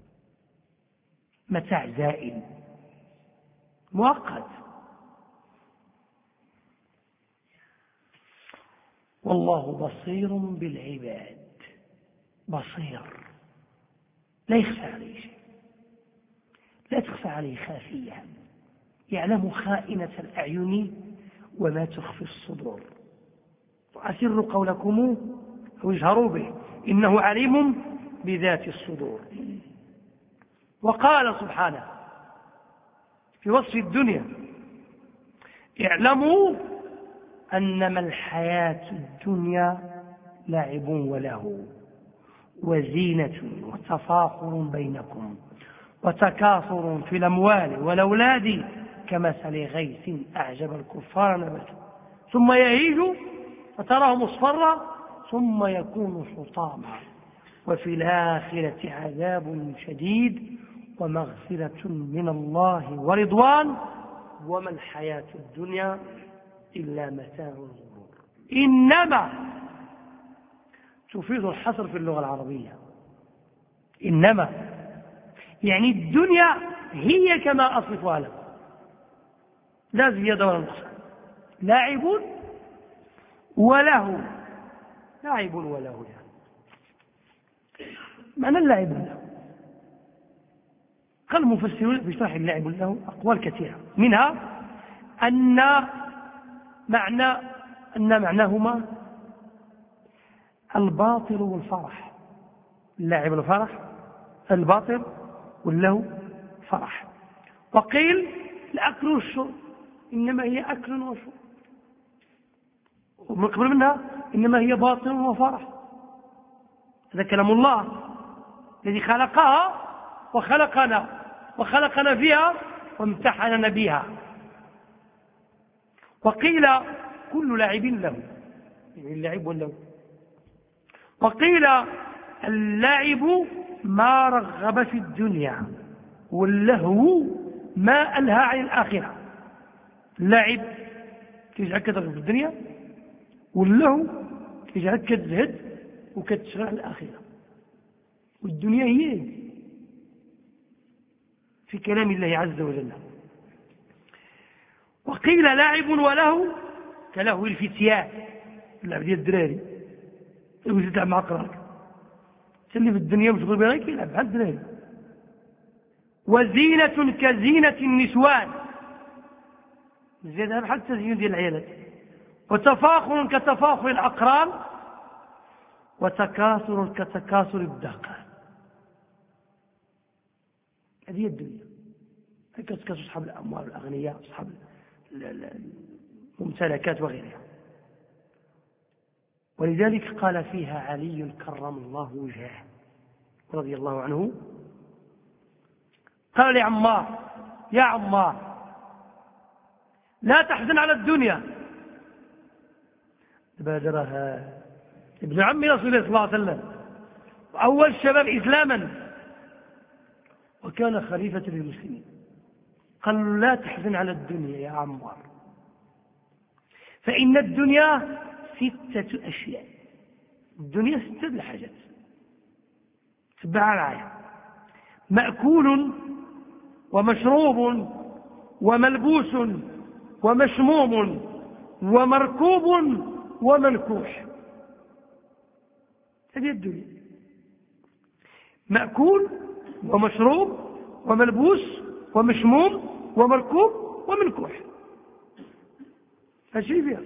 متاع زائل مؤقت. والله بصير بالعباد، بصير لا يخفى عليه شيء، لا تخفى عليه خافية، يعلم خائنة الأعين وما تخفي الصدور. وأسروا قولكم أو اجهروا به إنه عليم بذات الصدور. وقال سبحانه في وصف الدنيا: اعلموا أنما الحياة الدنيا لعب وله وزينة وتفاخر بينكم وتكاثر في الأموال والأولاد كمثل غيث أعجب الكفار نباته ثم يهيج فتراه مصفرا ثم يكون حطاما وفي الآخرة عذاب شديد ومغفرة من الله ورضوان وما الحياة الدنيا إلا متاع الغرور. إنما تفيد الحصر في اللغة العربية. إنما يعني الدنيا هي كما أصفها لكم لا زيادة ولا نقصان، لاعب وله، لاعب وله يعني معنى اللاعب له. قال المفسرون بشرح اللاعب له أقوال كثيرة، منها أن معنى أن معناهما الباطل والفرح. اللاعب الفرح الباطل واللهو فرح. وقيل الأكل والشرب إنما هي أكل وشرب، ومن قبل منها إنما هي باطل وفرح. هذا كلام الله الذي خلقها وخلقنا وخلقنا فيها وامتحننا بها. وقيل كل لاعب له، يعني اللعب واللهو. وقيل اللعب ما رغب في الدنيا واللهو ما ألهى عن الآخرة. اللعب كيجعلك ترغب في الدنيا، واللهو كيجعلك كتزهد وكتشغل على الآخرة. والدنيا هي في كلام الله عز وجل. وقيل لاعب وله كلهو الفتيان، اللعب ديال الدراري يوجد تلعب مع قراك تلي في الدنيا مشغول بها يلعب بحال الدراري. وزينة كزينة النسوان، زيادة بحال التزيين ديال العيالات. وتفاخر كتفاخر الأقران وتكاثر كتكاثر الدهقان. هذه الدنيا كتكاثر أصحاب الأموال والأغنياء أصحاب الممتلكات وغيرها. ولذلك قال فيها علي كرم الله وجهه رضي الله عنه، قال لعمار: يا عمار لا تحزن على الدنيا. بادرها ابن عم رسول الله صلى الله عليه وسلم وأول الشباب إسلاما وكان خليفة للمسلمين. قال: لا تحزن على الدنيا يا عمار، فإن الدنيا ستة أشياء. الدنيا ستة الحاجات تبعها العاية: مأكول ومشروب وملبوس ومشموم ومركوب ومنكوح. هذه الدنيا: مأكول ومشروب وملبوس ومشموم ومركوب ومنكوح، فشي فيها.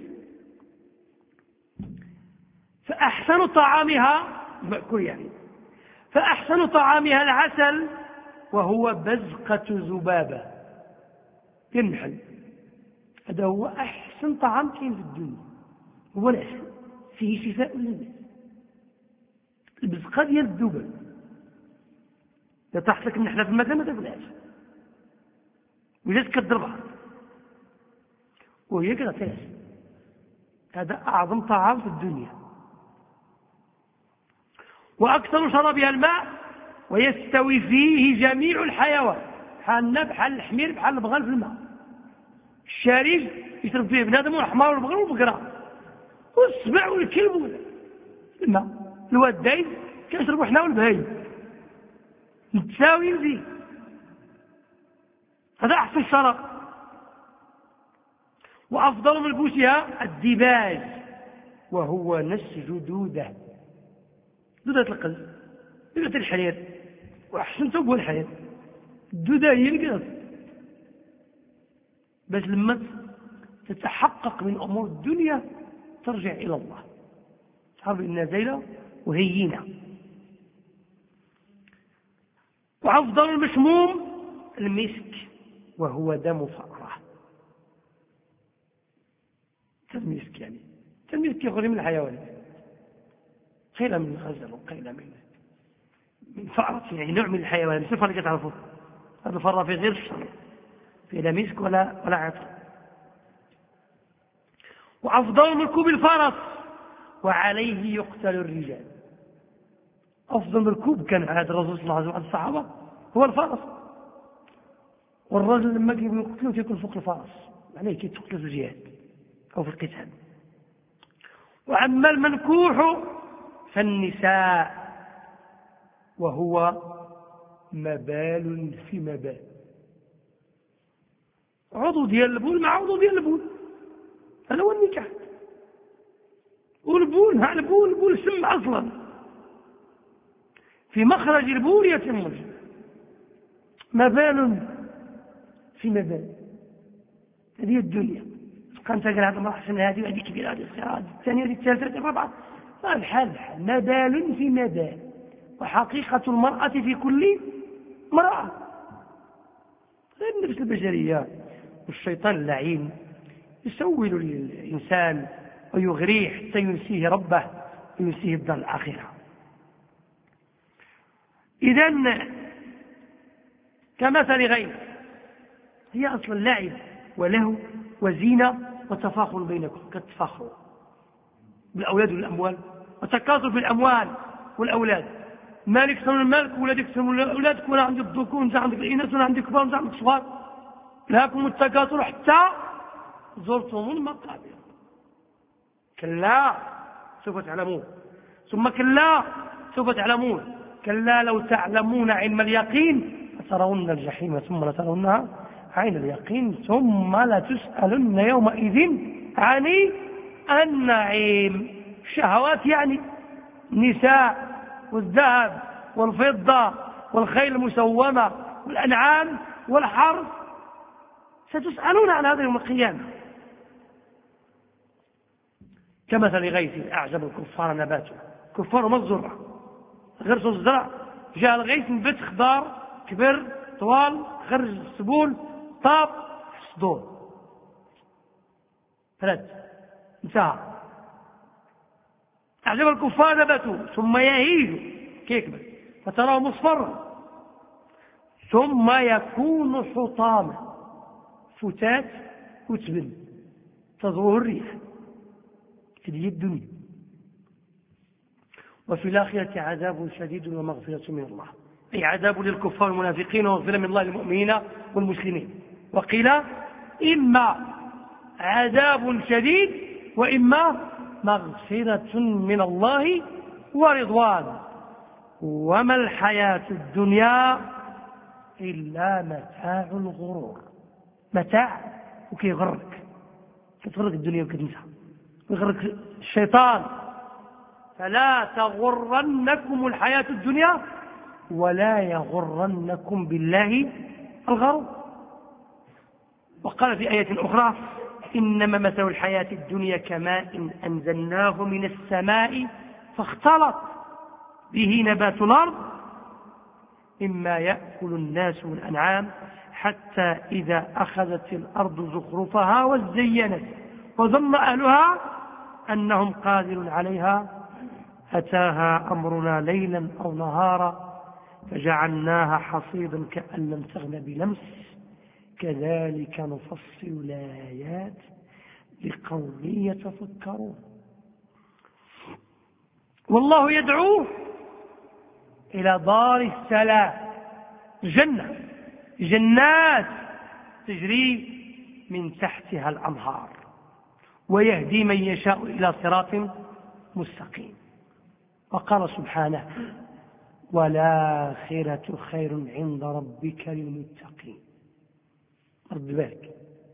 فأحسن طعامها مأكول يعني، فأحسن طعامها العسل وهو بزقة ذبابة ينحل. هذا هو أحسن طعام كاين في الدنيا، هو العسل، فيه شفاء للناس. البزقة ديال الذباب، إذا طاحت لك النحلة في المكان ما تاكلهاش، وجات كتضربها وهي كتعطي العسل. هذا أعظم طعام في الدنيا. وأكثر شرابها الماء ويستوي فيه جميع الحيوان، بحال بحال الحمير بحال البغال في الماء. الشارج يشرب فيه بنادم والحمار والبغل والبقرة والسبع والكلب الماء. الوالدين كنشربوا حنا والبهايم متساويين فيه. هذا أحسن شراب. وأفضل ملبوسها الديباج وهو نسج دودة، دودة القلب، دودة الحرير، وأحسن ثوب هو الحرير. الدودة هي القلب، باش لما تتحقق من أمور الدنيا ترجع إلى الله، تعرف إنها زينة وهينة. وأفضل المشموم المسك وهو دم فأرة. المسك يعني المسك يخرج من الحيوانات، قيل من الغزل وقيل من من فأرة، يعني نوع من الحيوان. مش الفرق تعرفوا، هذا الفرة في غير الشر، في لا مسك ولا ولا عطر. وأفضل مركوب الفرس وعليه يقتل الرجال. أفضل مركوب كان هذا الرسول صلى الله عليه وسلم الصحابة هو الفرس، والرجل لما كانوا يقتلوه يكون فوق الفرس، عليه كي تقتل في الجهاد أو في القتال. وأما المنكوح فالنساء وهو مبال في مبال، عضو ديال البول مع عضو ديال البول، هذا هو النكاح. والبول ها البول البول سم أصلا، في مخرج البول يتم الجمع. مبال في مبال، هذه الدنيا. كانت تقرأ هذا المرأة حسن هذه وهذه كبيرة هذه الصغيرة هذه الثانية هذه الثالثة هذه الرابعة، الحال الحال مبال في مبال. وحقيقة المرأة في كل امرأة، غير النفس البشرية. والشيطان اللعين يسول للإنسان ويغريه حتى ينسيه ربه وينسيه الدار الآخرة. إذن كمثل غير، هي أصلا لعب وله وزينة وتفاخر بينكم، كالتفاخر بالأولاد والأموال وتكاثر في الأموال والأولاد. مالك يكسر المالك وولادك يكسر أولادك، ولا عندك الذكور وانت عندك الإناث، ولا عندك كبار وانت عندك صغار. لكم التكاثر حتى زرتم المقابر. كلا سوف تعلمون، ثم كلا سوف تعلمون، كلا لو تعلمون علم اليقين لترون الجحيم ثم لترونها عين اليقين ثم لتسألن يومئذ عن النعيم. الشهوات يعني النساء والذهب والفضة والخيل المسومة والأنعام والحرث، ستسألون عن هذا يوم القيامة. كمثل غيث أعجب الكفار نباته، كفار ما الزرع غير الزرع، جاء الغيث نبت خضار كبر طوال خرج السبول طاب صدور ثلاث انتهى. أعجب الكفار نباته ثم يهيج كيكبر فتراه مصفرا ثم يكون حطاما فتات وتبن تضوه الريح. هذه الدنيا. وفي الآخرة عذاب شديد ومغفرة من الله، أي عذاب للكفار والمنافقين ومغفرة من الله للمؤمنين والمسلمين. وقيل إما عذاب شديد وإما مغفرة من الله ورضوان. وما الحياة الدنيا إلا متاع الغرور، متاع وكيغرك، كتغرك الدنيا وكتنسى ويغرك الشيطان. فلا تغرنكم الحياة الدنيا ولا يغرنكم بالله الغرور. وقال في آية أخرى إنما مثل الحياة الدنيا كماء أنزلناه من السماء فاختلط به نبات الأرض مما يأكل الناس والأنعام حتى إذا أخذت الأرض زخرفها وزينت وظن أهلها أنهم قادرون عليها أتاها أمرنا ليلا أو نهارا فجعلناها حصيدا كأن لم تغن بلمس كذلك نفصل الآيات لقوم يتفكرون. والله يدعو إلى دار السلام، جنة، جنات تجري من تحتها الأنهار، ويهدي من يشاء إلى صراط مستقيم. وقال سبحانه والآخرة خير عند ربك للمتقين. رد بالك،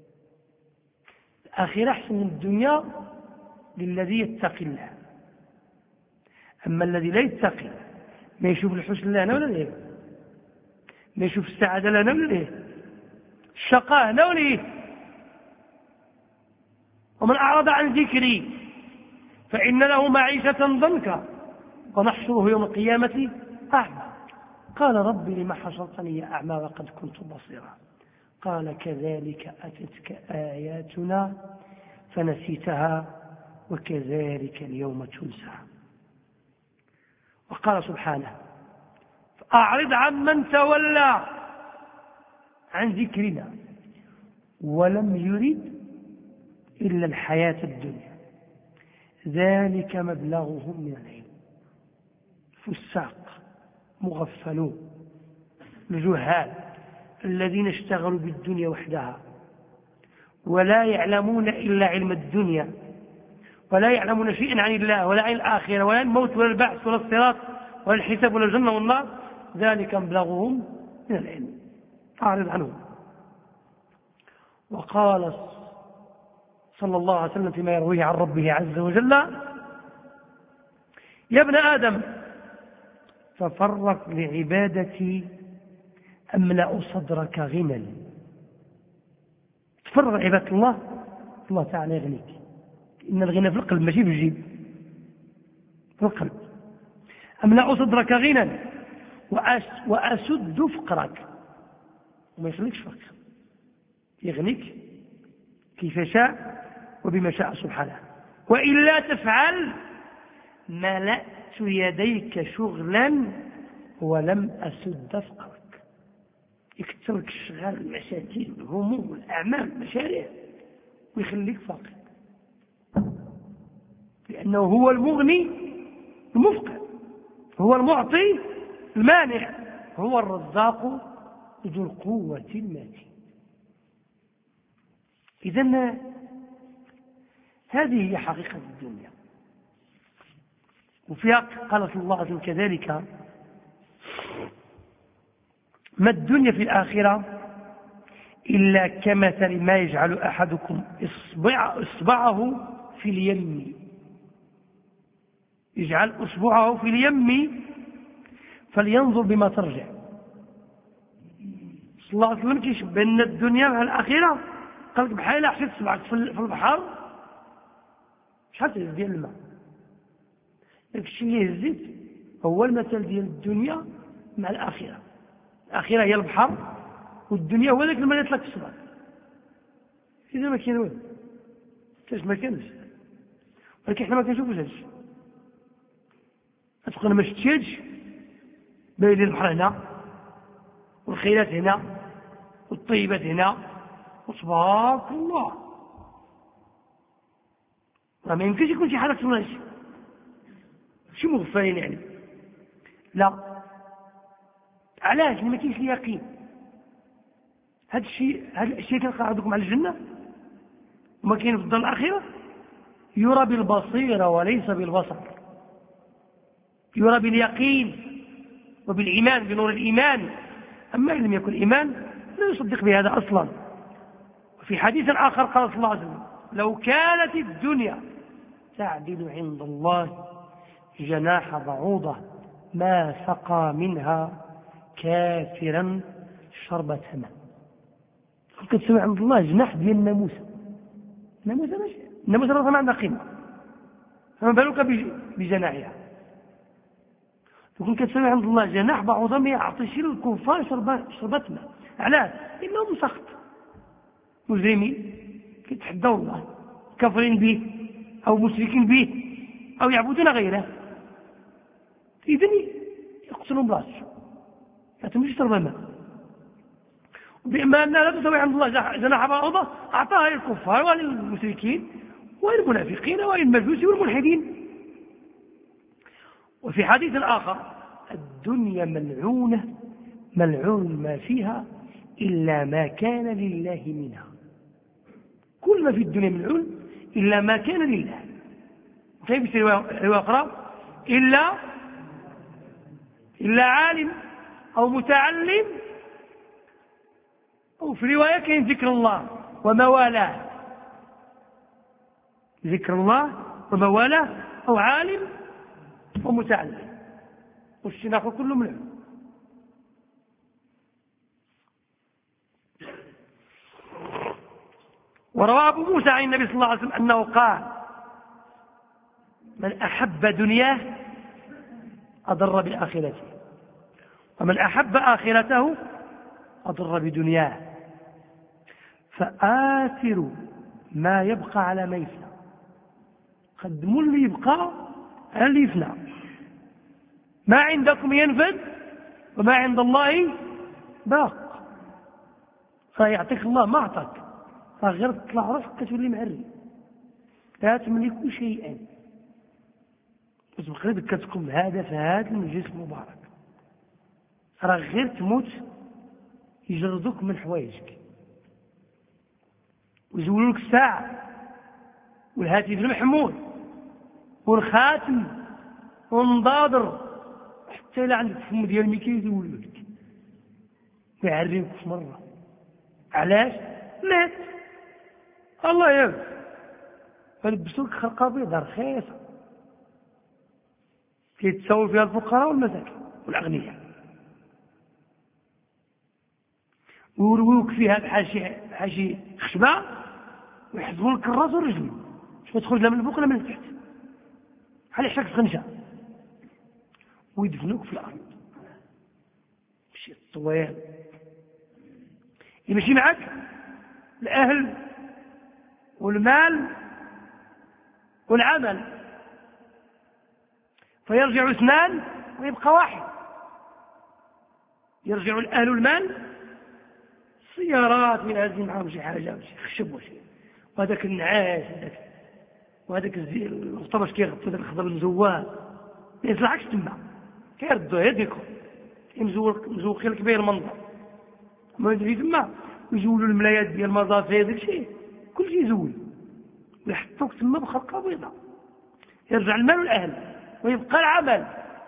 الآخرة أحسن من الدنيا للذي يتقي الله، أما الذي لا يتقي ما يشوف الحسن لنا ولا ليه، ما يشوف السعادة لنا ولا ليه، الشقاء لنا ولا ليه. ومن أعرض عن ذكري فإن له معيشة ضنكا ونحشره يوم القيامة أعمى قال رب لم حشرتني أعمى وقد كنت بصيرا قال كذلك أتتك آياتنا فنسيتها وكذلك اليوم تنسى. وقال سبحانه فأعرض عمن تولى عن ذكرنا ولم يرد إلا الحياة الدنيا ذلك مبلغهم من العلم. فساق مغفلون الجهال الذين اشتغلوا بالدنيا وحدها ولا يعلمون إلا علم الدنيا ولا يعلمون شيئا عن الله ولا عن الآخرة ولا الموت ولا البعث ولا الصراط ولا الحساب ولا الجنة والنار ذلك مبلغهم من العلم. أعرض عنهم. وقال صلى الله عليه وسلم فيما يرويه عن ربه عز وجل يا ابن آدم تفرق لعبادتي أملأ صدرك غنى. تفرغ عبادة الله الله تعالى يغنيك. إن الغنى في القلب ماشي في الجيب، في القلب. أملأ صدرك غنى وأسد فقرك وما يخليكش فقر، يغنيك كيف شاء وبما شاء سبحانه. وإلا تفعل ملأت يديك شغلا ولم أسد فقرك. يكترك الشغال المشاكل الهموم الأعمال المشاريع ويخليك فقير، لأنه هو المغني المفقر، هو المعطي المانع، هو الرزاق ذو القوة المتين. إذن هذه هي حقيقة الدنيا. وفيها قال صلى الله عليه وسلم كذلك ما الدنيا في الآخرة إلا كمثل ما يجعل أحدكم إصبع إصبعه في اليم، يجعل إصبعه في اليم فلينظر بما ترجع. صلى الله عليه وسلم كيشبه لنا الدنيا مع الآخرة، قال لك بحال حسيت صبعك في البحر شحال تهز ديال الماء. داك الشيء اللي هزيت هو المثل ديال الدنيا مع الآخرة. الآخرة هي البحر والدنيا هو ذاك الماء اللي يطلق في الصباح. إذا ما كاين والو كاش ما كانش، ولكن حنا ما كنشوفوش هذا الشيء. تبقى ما شفتش هذا الشيء، باين لي البحر هنا والخيرات هنا والطيبات هنا وتبارك الله. ما يمكنش يكون شي حاجه تسمى شي شي مغفلين يعني. لا، علاش؟ ما كاينش اليقين. هذا الشيء هذا الشيء كنلقى عندكم على الجنه وما كاين في الدار الاخره يرى بالبصيره وليس بالبصر، يرى باليقين وبالإيمان بنور الإيمان. أما إن لم يكن إيمان لا يصدق بهذا أصلا. وفي حديث آخر قال صلى الله عليه وسلم لو كانت الدنيا تعدل عند الله جناح بعوضة ما سقى منها كافرا شربة ماء. كتسمع عند الله جناح ديال الناموسة. الناموسة ماشي الناموسة راه ما عندها قيمة، فما بالك بجناحها. يكون كتسمع عند الله جناح بعوضة ما يعطيش للكفار شربت ماء. علاش؟ لأنهم سخط مجرمين كيتحدوا الله، كافرين به أو مشركين به أو يعبدون غيره، إذن يقتلون براسهم، لا تمشي تشرب ماء. بما أنها لا تسوي عند الله جناح بعوضة أعطاها للكفار وللمشركين وللمنافقين وللمجوس والملحدين. وفي حديث آخر: الدنيا ملعونة ملعون ما فيها إلا ما كان لله منها. كل ما في الدنيا ملعون إلا ما كان لله. كيف في رواية أخرى: إلا إلا عالم أو متعلم، أو في رواية كاين ذكر الله وما والاه، ذكر الله وما والاه، أو عالم ومتعلم، والشناخ كله ملعون. وروى أبو موسى عن النبي صلى الله عليه وسلم أنه قال: من أحب دنياه أضر بآخرته، ومن أحب آخرته أضر بدنياه، فآثروا ما يبقى على ما يفنى. قدموا اللي يبقى على اللي يفنى. ما عندكم ينفد وما عند الله باق. فيعطيك الله ما أعطاك، فغير تطلع راسك كتولي معري، لا تملك شيئا، وتبقى كتقوم هذا فهذا المجلس المبارك، راه غير تموت يجردوك من حوايجك ويزولوا لك الساعة والهاتف المحمول والخاتم والنضادر، حتى إلا عندك فم ديال ميكي يزولوا لك ويعريوك في مرة. علاش؟ مات الله يعرف، فلبسوك خرقة بيضاء رخيصة كيتساووا فيها الفقراء والمساكين والأغنياء، ويرويوك فيها بحاشي بحاشي خشبة ويحزبوا لك الراس والرجل، مش تخرج لا من الفوق لا من التحت، بحال يحشاك خنشة، ويدفنوك في الأرض. ماشي الطويل يمشي معك الأهل والمال والعمل، فيرجع اثنان ويبقى واحد. يرجع الأهل والمال، السيارات ويهزم معهم شي حاجة شي خشب وشي، وهذاك النعاس هذاك وهذاك الغطبش كيغطي ذاك الخضر المزوان ما يطلعكش تما، كيردوه يديكم مزوقين لك به المنظر، ما يدري تما ويزولوا الملايات ديال المظافر داك الشيء كل شيء يزول ويحطوك تما بخرقة بيضاء. يرجع المال والأهل ويبقى العمل.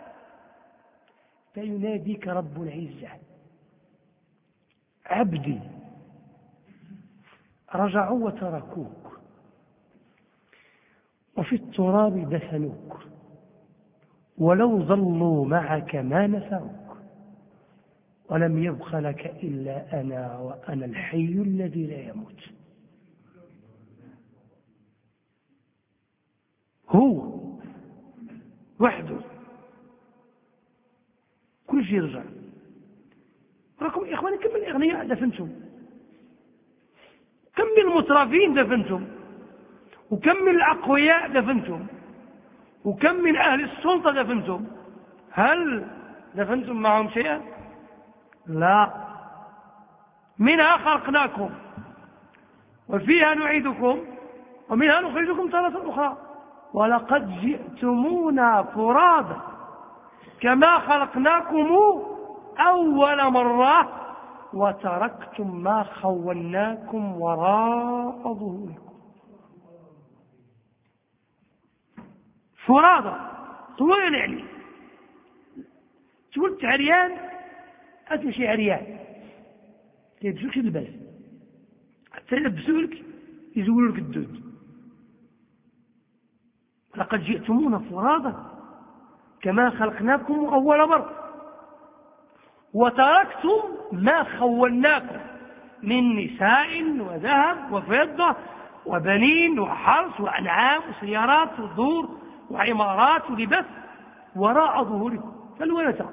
فيناديك رب العزة: عبدي رجعوا وتركوك وفي التراب دفنوك، ولو ظلوا معك ما نفعوك، ولم يبق لك إلا أنا وأنا الحي الذي لا يموت. هو وحده كل شيء يرجع. راكم يا إخواني كم من الأغنياء دفنتم، كم من المترفين دفنتم، وكم من الأقوياء دفنتم، وكم من أهل السلطة دفنتم. هل دفنتم معهم شيئا؟ لا. منها خلقناكم وفيها نعيدكم ومنها نخرجكم تارة أخرى، ولقد جئتمونا فرادا كما خلقناكم أول مرة وتركتم ما خولناكم وراء ظهوركم. فرادا طويل، يعني تقول عريان أتمشي عريان يلبسوك اللباس حتى يلبسوك يزولوا لك الدود. لقد جئتمونا فرادا كما خلقناكم أول مرة وتركتم ما خولناكم، من نساء وذهب وفضة وبنين وحرث وأنعام وسيارات ودور وعمارات ولبس وراء ظهوركم فالونسة.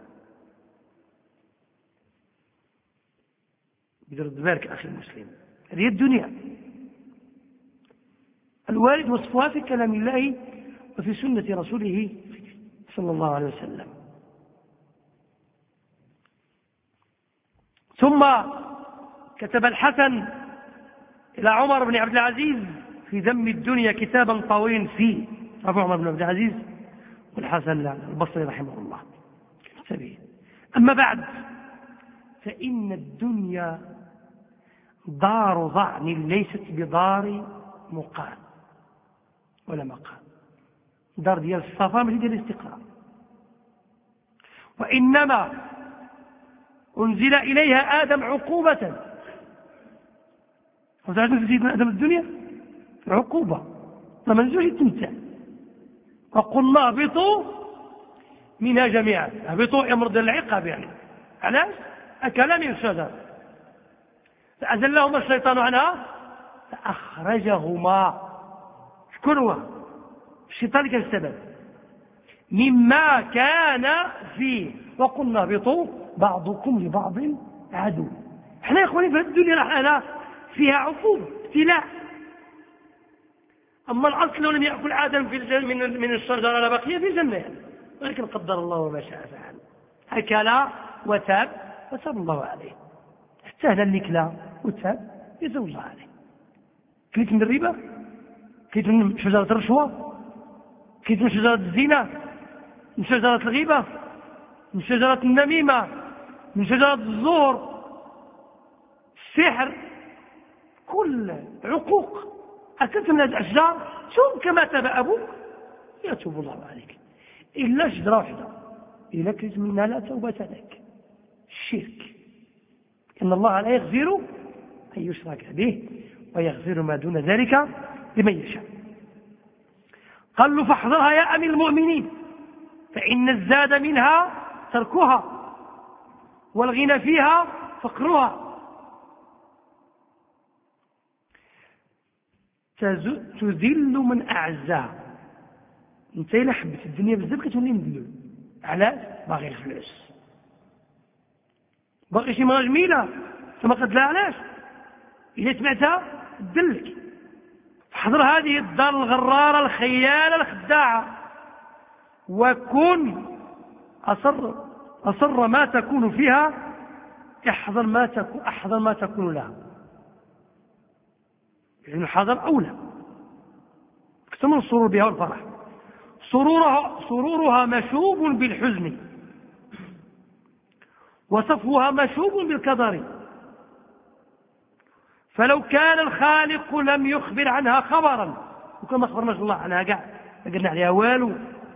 بدرد بالك أخي المسلم، هذه الدنيا. الوالد وصفها في كلام الله وفي سنة رسوله صلى الله عليه وسلم. ثم كتب الحسن إلى عمر بن عبد العزيز في ذم الدنيا كتابا طويلا فيه، أبو عمر بن عبد العزيز والحسن البصري رحمه الله. أما بعد، فإن الدنيا دار ضعن ليست بدار مقام ولا مقام، دار ديال الصفا ماشي ديال الاستقرار، وإنما أنزل إليها آدم عقوبة. وزعجنا سيدنا آدم الدنيا عقوبة، لما نزلش يتمتع. وقلنا اهبطوا منها جميعا، اهبطوا أمر ديال العقاب يعني. علاش؟ أكلا من الشجر فأزلهما الشيطان عنها فأخرجهما. شكون هو الشيطان؟ كان السبب مما كان فيه. وقلنا اهبطوا بعضكم لبعض عدو. احنا يا اخواني في الدنيا راح فيها عقوبة ابتلاء. اما الاصل لو لم ياكل ادم في الجنة من من الشجره لبقي في الجنه يعني. ولكن قدر الله ما شاء فعل، اكل وتاب وتاب الله عليه. حتى هذا اللي كلا وتاب يتوب الله عليه. كليت من الربا، كليت من شجره الرشوه، كليت من شجره الزنا، من شجره الغيبه، من شجره النميمه، من شجره الزور، السحر، كل عقوق أكلت من هذه الأشجار توب كما تاب أبوك يتوب الله عليك. إلا شجرة واحدة إلا كلت منها لا توبة لك، الشرك. إن الله لا يغفر أن يشرك به ويغفر ما دون ذلك لمن يشاء. قال له فاحذرها يا أمير المؤمنين، فإن الزاد منها تركها والغنى فيها فقرها. تذل من أعزها. انت إلا حبت الدنيا بزاف كتولي مذلول. علاش؟ باغي الفلوس، باغي شي مرة جميلة ثم قد لا. علاش؟ إذا سمعتها تدلك. فاحذر هذه الدار الغرارة الخيالة الخداعة، وكن أصر أصر ما تكون فيها، احذر ما تكون احذر ما تكون لها. يعني الحذر أولى أكثر من السرور بها والفرح. سرورها, سرورها مشوب بالحزن، وصفوها مشوب بالكدر. فلو كان الخالق لم يخبر عنها خبرا، وكما أخبرنا الله عنها قاع ما قلنا عليها والو،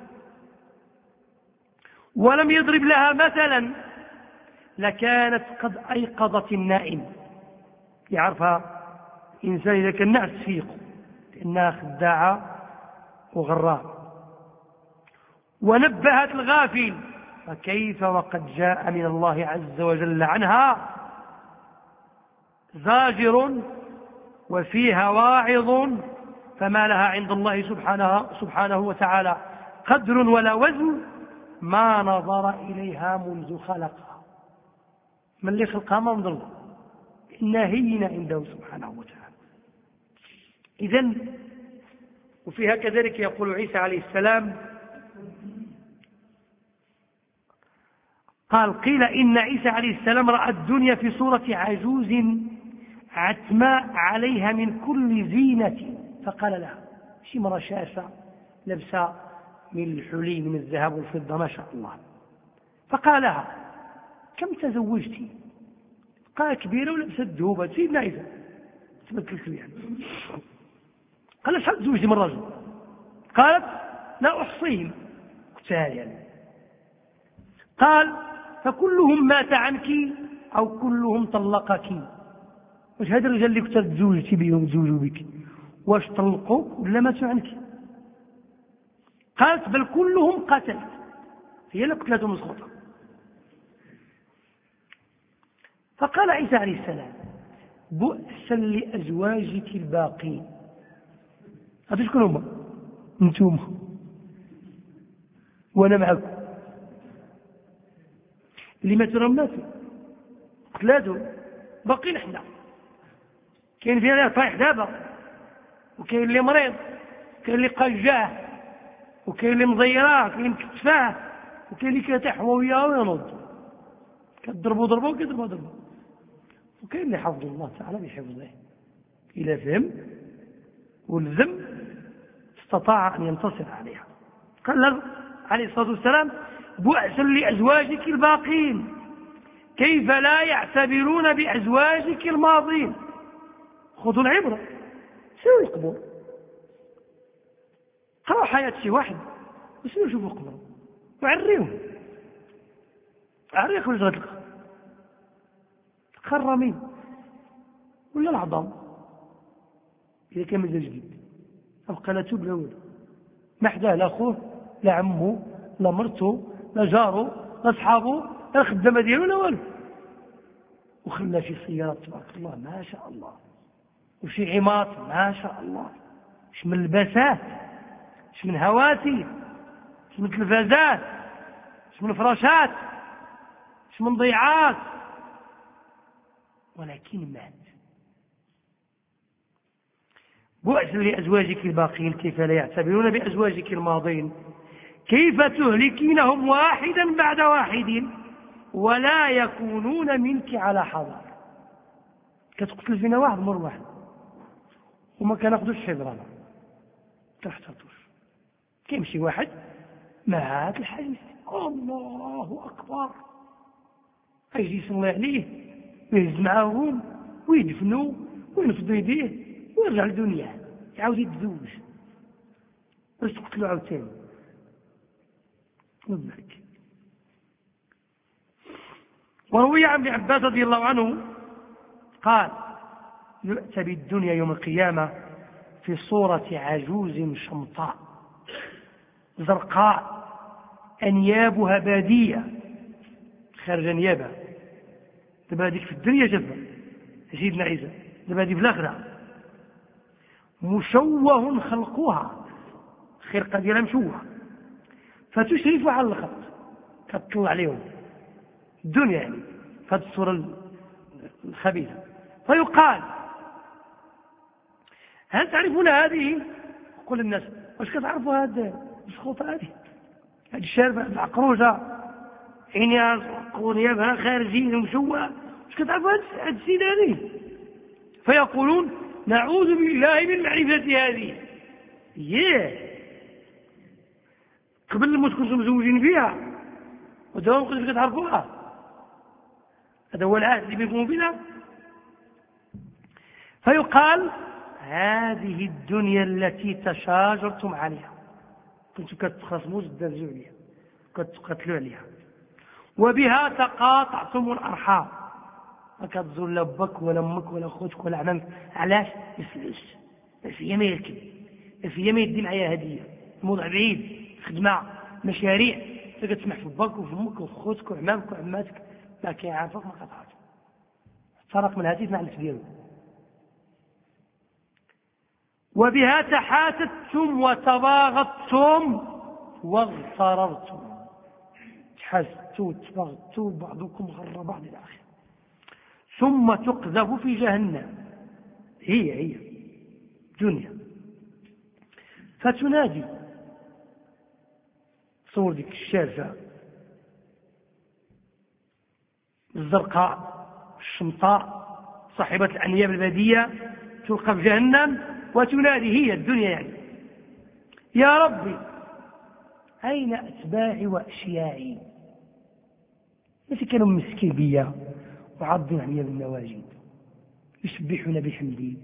ولم يضرب لها مثلا، لكانت قد أيقظت النائم. يعرفها إنسان إذا كان نعس فيق إنها خداعة وغراء. ونبهت الغافل، فكيف وقد جاء من الله عز وجل عنها زاجر وفيها واعظ، فما لها عند الله سبحانه, سبحانه وتعالى قدر ولا وزن ما نظر إليها منذ خلقها. من اللي خلقها ما نظر الله، إنها هينة عنده سبحانه وتعالى. إذن وفيها كذلك يقول عيسى عليه السلام، قال قيل إن عيسى عليه السلام رأى الدنيا في صورة عجوز عتماء عليها من كل زينة، فقال لها شي مرة شاشة لبسة من الحلي من الذهب والفضة ما شاء الله، فقال لها كم تزوجتي؟ قال كبيرة ولبسة ذهوبة. سيدنا عيسى تمثلت يعني. قال شحال تزوجتي من رجل؟ قالت لا أحصيهم. يعني. قال فكلهم مات عنك أو كلهم طلقك. واش هاد الرجال اللي كنت تزوجتي بهم تزوجوا بك واش طلقوك ولا ماتوا عنك؟ قالت بل كلهم قتلت، هي اللي قتلتهم مسخوطة. فقال عيسى عليه السلام بؤسا لأزواجك الباقين. هذا شكون هما؟ انتم وانا معكم. اللي ماتوا راهم ماتوا قتلاتوا، باقيين حنا. كاين فينا طايح دابا، وكاين اللي مريض، كاين اللي قجاه، وكاين اللي مضيراه، كاين اللي مكتفاه، وكاين اللي كاتح هو وياه وينوض، كتضربوا ضربوا وكيضربوا ضربوا، وكاين اللي حفظ الله تعالى بحفظه إلى فهم والذم استطاع أن ينتصر عليها. قال عليه الصلاة والسلام: بؤسا لأزواجك الباقين كيف لا يعتبرون بأزواجك الماضين. خذوا العبرة، سيروا القبور، قرأوا حياة شي واحد وسيروا شوفوا قبره وعريهم، عريك واش غتلقى؟ الخرامين ولا العظام إذا كان مازال جديد، أبقى لا توب لا ولد، ما حداه لا أخوه لا عمه لا مرته لا جاره لا أصحابه لا الخدامة ديالو لا والو، وخلى شي سيارات تبارك الله ما شاء الله، وشي عمارات ما شاء الله، اش من لباسات، اش من هواتف، اش من تلفازات، اش من فراشات، اش من ضيعات، ولكن مات. بؤس لأزواجك الباقين كيف لا يعتبرون بأزواجك الماضين كيف تهلكينهم واحدا بعد واحد ولا يكونون منك على حذر. كتقتل فينا واحد مر واحد وما كناخذوش حذرنا، تحتاطوش. كيمشي واحد مات الحديث الله أكبر، يجي يصلي عليه ويهز معاهم ويدفنوا وينفضوا يديه ويرجع للدنيا يعاود يتزوج باش تقتلوا عاوتاني. وذلك وروي عن ابن عباس رضي الله عنه قال: يؤتى بالدنيا يوم القيامة في صورة عجوز شمطاء زرقاء أنيابها بادية، خارج أنيابها. دابا هذيك في الدنيا جبه سيدنا عيسى، دابا هذه في الآخرة. مشوه خلقها، الخرقة ديالها مشوه، فتشرف على الخلق، كتطلع عليهم الدنيا يعني في هذه الصورة الخبيثة. فيقال: هل تعرفون هذه؟ قل الناس: واش كتعرفوا هذه الشخوطة هذه؟ هذه الشاربة العقروجة عينيها ونيابها خارجين ومشوه، واش كتعرفوا هذه السيدة هذه؟ فيقولون: نعوذ بالله من معرفة هذه. ياه، قبل الموت كنتم مزوجين فيها ودابا ما كنتوش كتعرفوها. هذا هو العهد اللي بينكم وبينها. فيقال: هذه الدنيا التي تشاجرتم عليها، كنتم كتخاصموا تدرجوا عليها كتقتلوا عليها، وبها تقاطعتم الأرحام، ما كتزور لا باك ولا امك ولا خوتك ولا عمامك. علاش؟ الفلوس، الفيا ما يركب، الفيا ما يدي معايا هديه، الموضوع بعيد، خدمه، مشاريع، كتسمح في باك وفي امك وفي خوتك وعمامك وعماتك، ما كيعرفك ما كتعرف. فرق من الهاتف مع الف ديالو. وبها تحاسدتم وتباغضتم واغتررتم، تحاسدتوا وتباغضتوا بعضكم غر بعض الى اخره. ثم تقذف في جهنم، هي هي دنيا، فتنادي، صور ديك الشارفة الزرقاء الشمطاء صاحبة الأنياب البادية، تلقى في جهنم وتنادي، هي الدنيا يعني: يا ربي أين أتباعي وأشياعي؟ التي كانوا مسكين بيا وعضوا عليا بالنواجذ، يسبحون بحمدي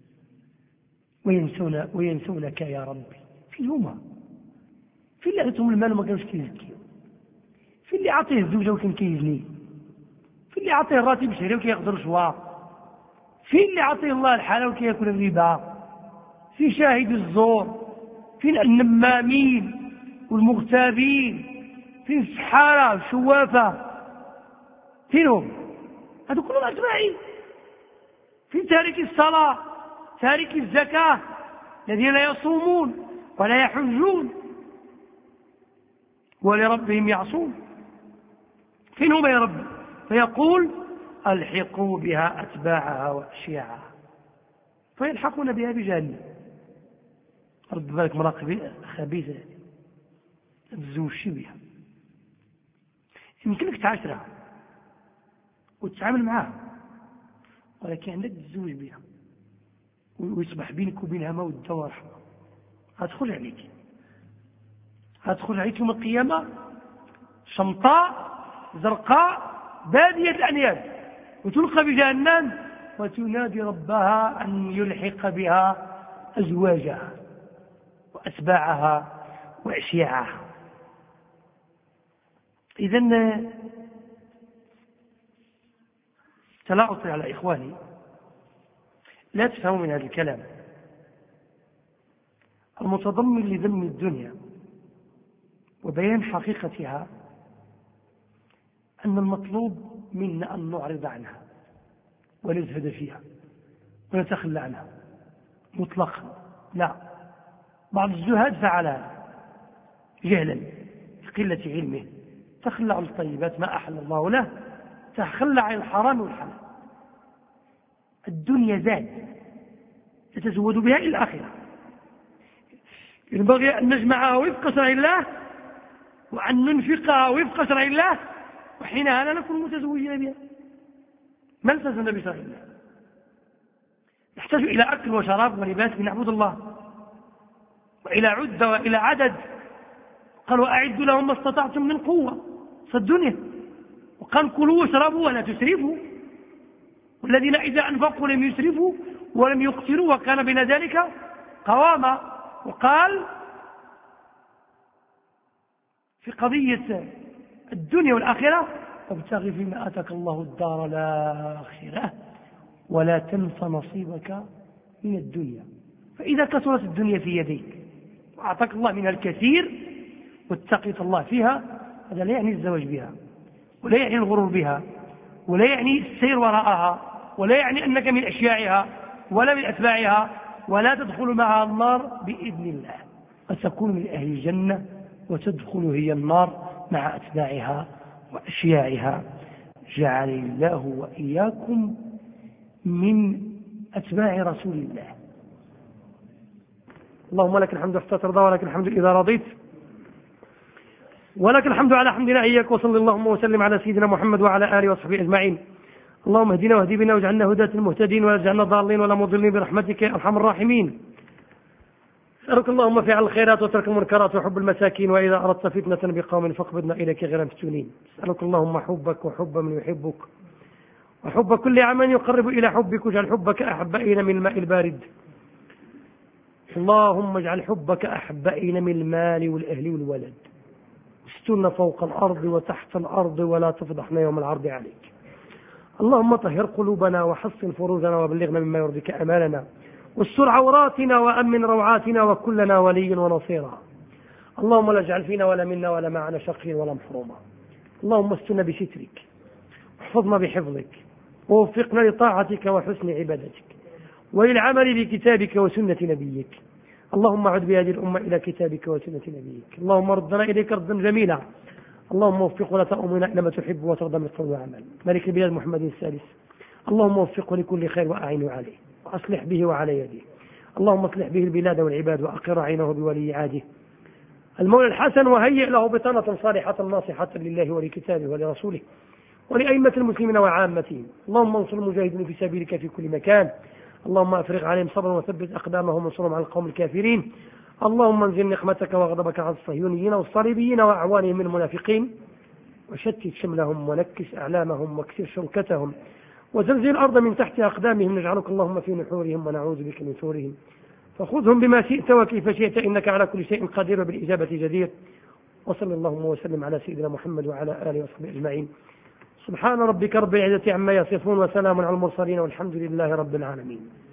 وينسون وينسونك يا ربي. فين هما؟ في اللي عطيتهم المال وما كانوش كيزكيو، في اللي عطيه الزوجه وكان كيزني، في اللي عطيه الراتب شهري وكياخذ رشوه، في اللي عطيه الله الحلال وكياكل الربا، في شاهد الزور، في النمامين والمغتابين، في السحاره والشوافه، فينهم؟ هذو كلهم أتباعي. في تارك الصلاة، تارك الزكاة، الذين لا يصومون ولا يحجون ولربهم يعصون. فين هم يا رب؟ فيقول ألحقوا بها أتباعها وأشياعها، فيلحقون بها بجهنم. رد بالك مراقبة خبيثة ما تتزوجش بها، يمكنك تعاشرها وتتعامل معها، ولكن عندك تتزوج بها ويصبح بينك وبينها مودة ورحمة. هتدخل عليك هتدخل عليك يوم القيامة شمطاء زرقاء بادية الأنياب، وتلقى بجهنم وتنادي ربها أن يلحق بها أزواجها وأتباعها وأشياعها. إذن فلا أطلع على إخواني، لا تفهموا من هذا الكلام المتضمن لذم الدنيا وبيان حقيقتها أن المطلوب منا أن نعرض عنها ونزهد فيها ونتخلى عنها مطلقا. لا، بعض الزهاد فعلها جهلا لقلة علمه، تخلى عن الطيبات ما أحل الله له، تخلى عن الحرام والحلال. الدنيا زاد تتزود بها إلى الآخرة، ينبغي أن نجمعها وفق شرع الله وأن ننفقها وفق شرع الله، وحينها لا نكون متزوجين بها. ما التزمنا بشرع الله، نحتاج إلى أكل وشراب ولباس لنعبد الله، وإلى عدة وإلى عدد. قال وأعدوا لهم ما استطعتم من قوة في الدنيا، وقال كلوا واشربوا ولا تسرفوا، والذين إذا أنفقوا لم يسرفوا ولم يقتروا وكان بين ذلك قواما. وقال في قضية الدنيا والآخرة وابتغ فيما آتاك الله الدار الآخرة ولا تنس نصيبك من الدنيا. فإذا كثرت الدنيا في يديك وأعطاك الله منها الكثير واتقيت الله فيها، هذا لا يعني الزواج بها، ولا يعني الغرور بها، ولا يعني السير وراءها، ولا يعني أنك من أشياعها ولا من أتباعها، ولا تدخل معها النار بإذن الله، فتكون من أهل الجنة وتدخل هي النار مع أتباعها وأشياعها. جعل الله وإياكم من أتباع رسول الله. اللهم لك الحمد حتى ترضى ولك الحمد إذا رضيت، ولك الحمد على حمدنا إياك. وصل اللهم وسلم على سيدنا محمد وعلى آله وصحبه أجمعين. اللهم اهدنا واهدي بنا واجعلنا هداة المهتدين ولا تجعلنا ضالين ولا مضلين برحمتك يا أرحم الراحمين. أسألك اللهم فعل الخيرات وترك المنكرات وحب المساكين، وإذا أردت فتنة بقوم فاقبضنا إليك غير مفتونين. أسألك اللهم حبك وحب من يحبك وحب كل عمل يقرب إلى حبك، واجعل حبك أحب إلينا من الماء البارد. اللهم اجعل حبك أحب إلينا من المال والأهل والولد. استرنا فوق الأرض وتحت الأرض ولا تفضحنا يوم العرض عليك. اللهم طهر قلوبنا وحصن فروجنا وبلغنا مما يرضيك أمالنا، واستر عوراتنا وأمن روعاتنا وكلنا وليا ونصيرا. اللهم لا اجعل فينا ولا منا ولا معنا شقيا ولا محروما. اللهم استرنا بسترك واحفظنا بحفظك ووفقنا لطاعتك وحسن عبادتك وللعمل بكتابك وسنة نبيك. اللهم عد بهذه الأمة إلى كتابك وسنة نبيك. اللهم ردنا إليك ردا جميلا. اللهم وفق ولا تأمنا إلى ما تحب وترضى من قول وعمل. ملك البلاد محمد الثالث، اللهم وفقه لكل خير وأعينه عليه وأصلح به وعلى يده. اللهم اصلح به البلاد والعباد وأقر عينه بولي عهده المولى الحسن، وهيئ له بطانة صالحة ناصحة لله ولكتابه ولرسوله ولأئمة المسلمين وعامتهم. اللهم انصر المجاهدين في سبيلك في كل مكان. اللهم أفرغ عليهم صبرا وثبت أقدامهم وانصرهم على القوم الكافرين. اللهم انزل نقمتك وغضبك على الصهيونيين والصليبيين وأعوانهم من المنافقين، وشتت شملهم ونكس أعلامهم واكسر شوكتهم وزلزل الأرض من تحت أقدامهم. نجعلك اللهم في نحورهم ونعوذ بك من شرورهم، فخذهم بما شئت وكيف شئت إنك على كل شيء قدير وبالإجابة جدير. وصلى اللهم وسلم على سيدنا محمد وعلى آله وصحبه أجمعين. سبحان ربك رب العزة عما يصفون وسلام على المرسلين والحمد لله رب العالمين.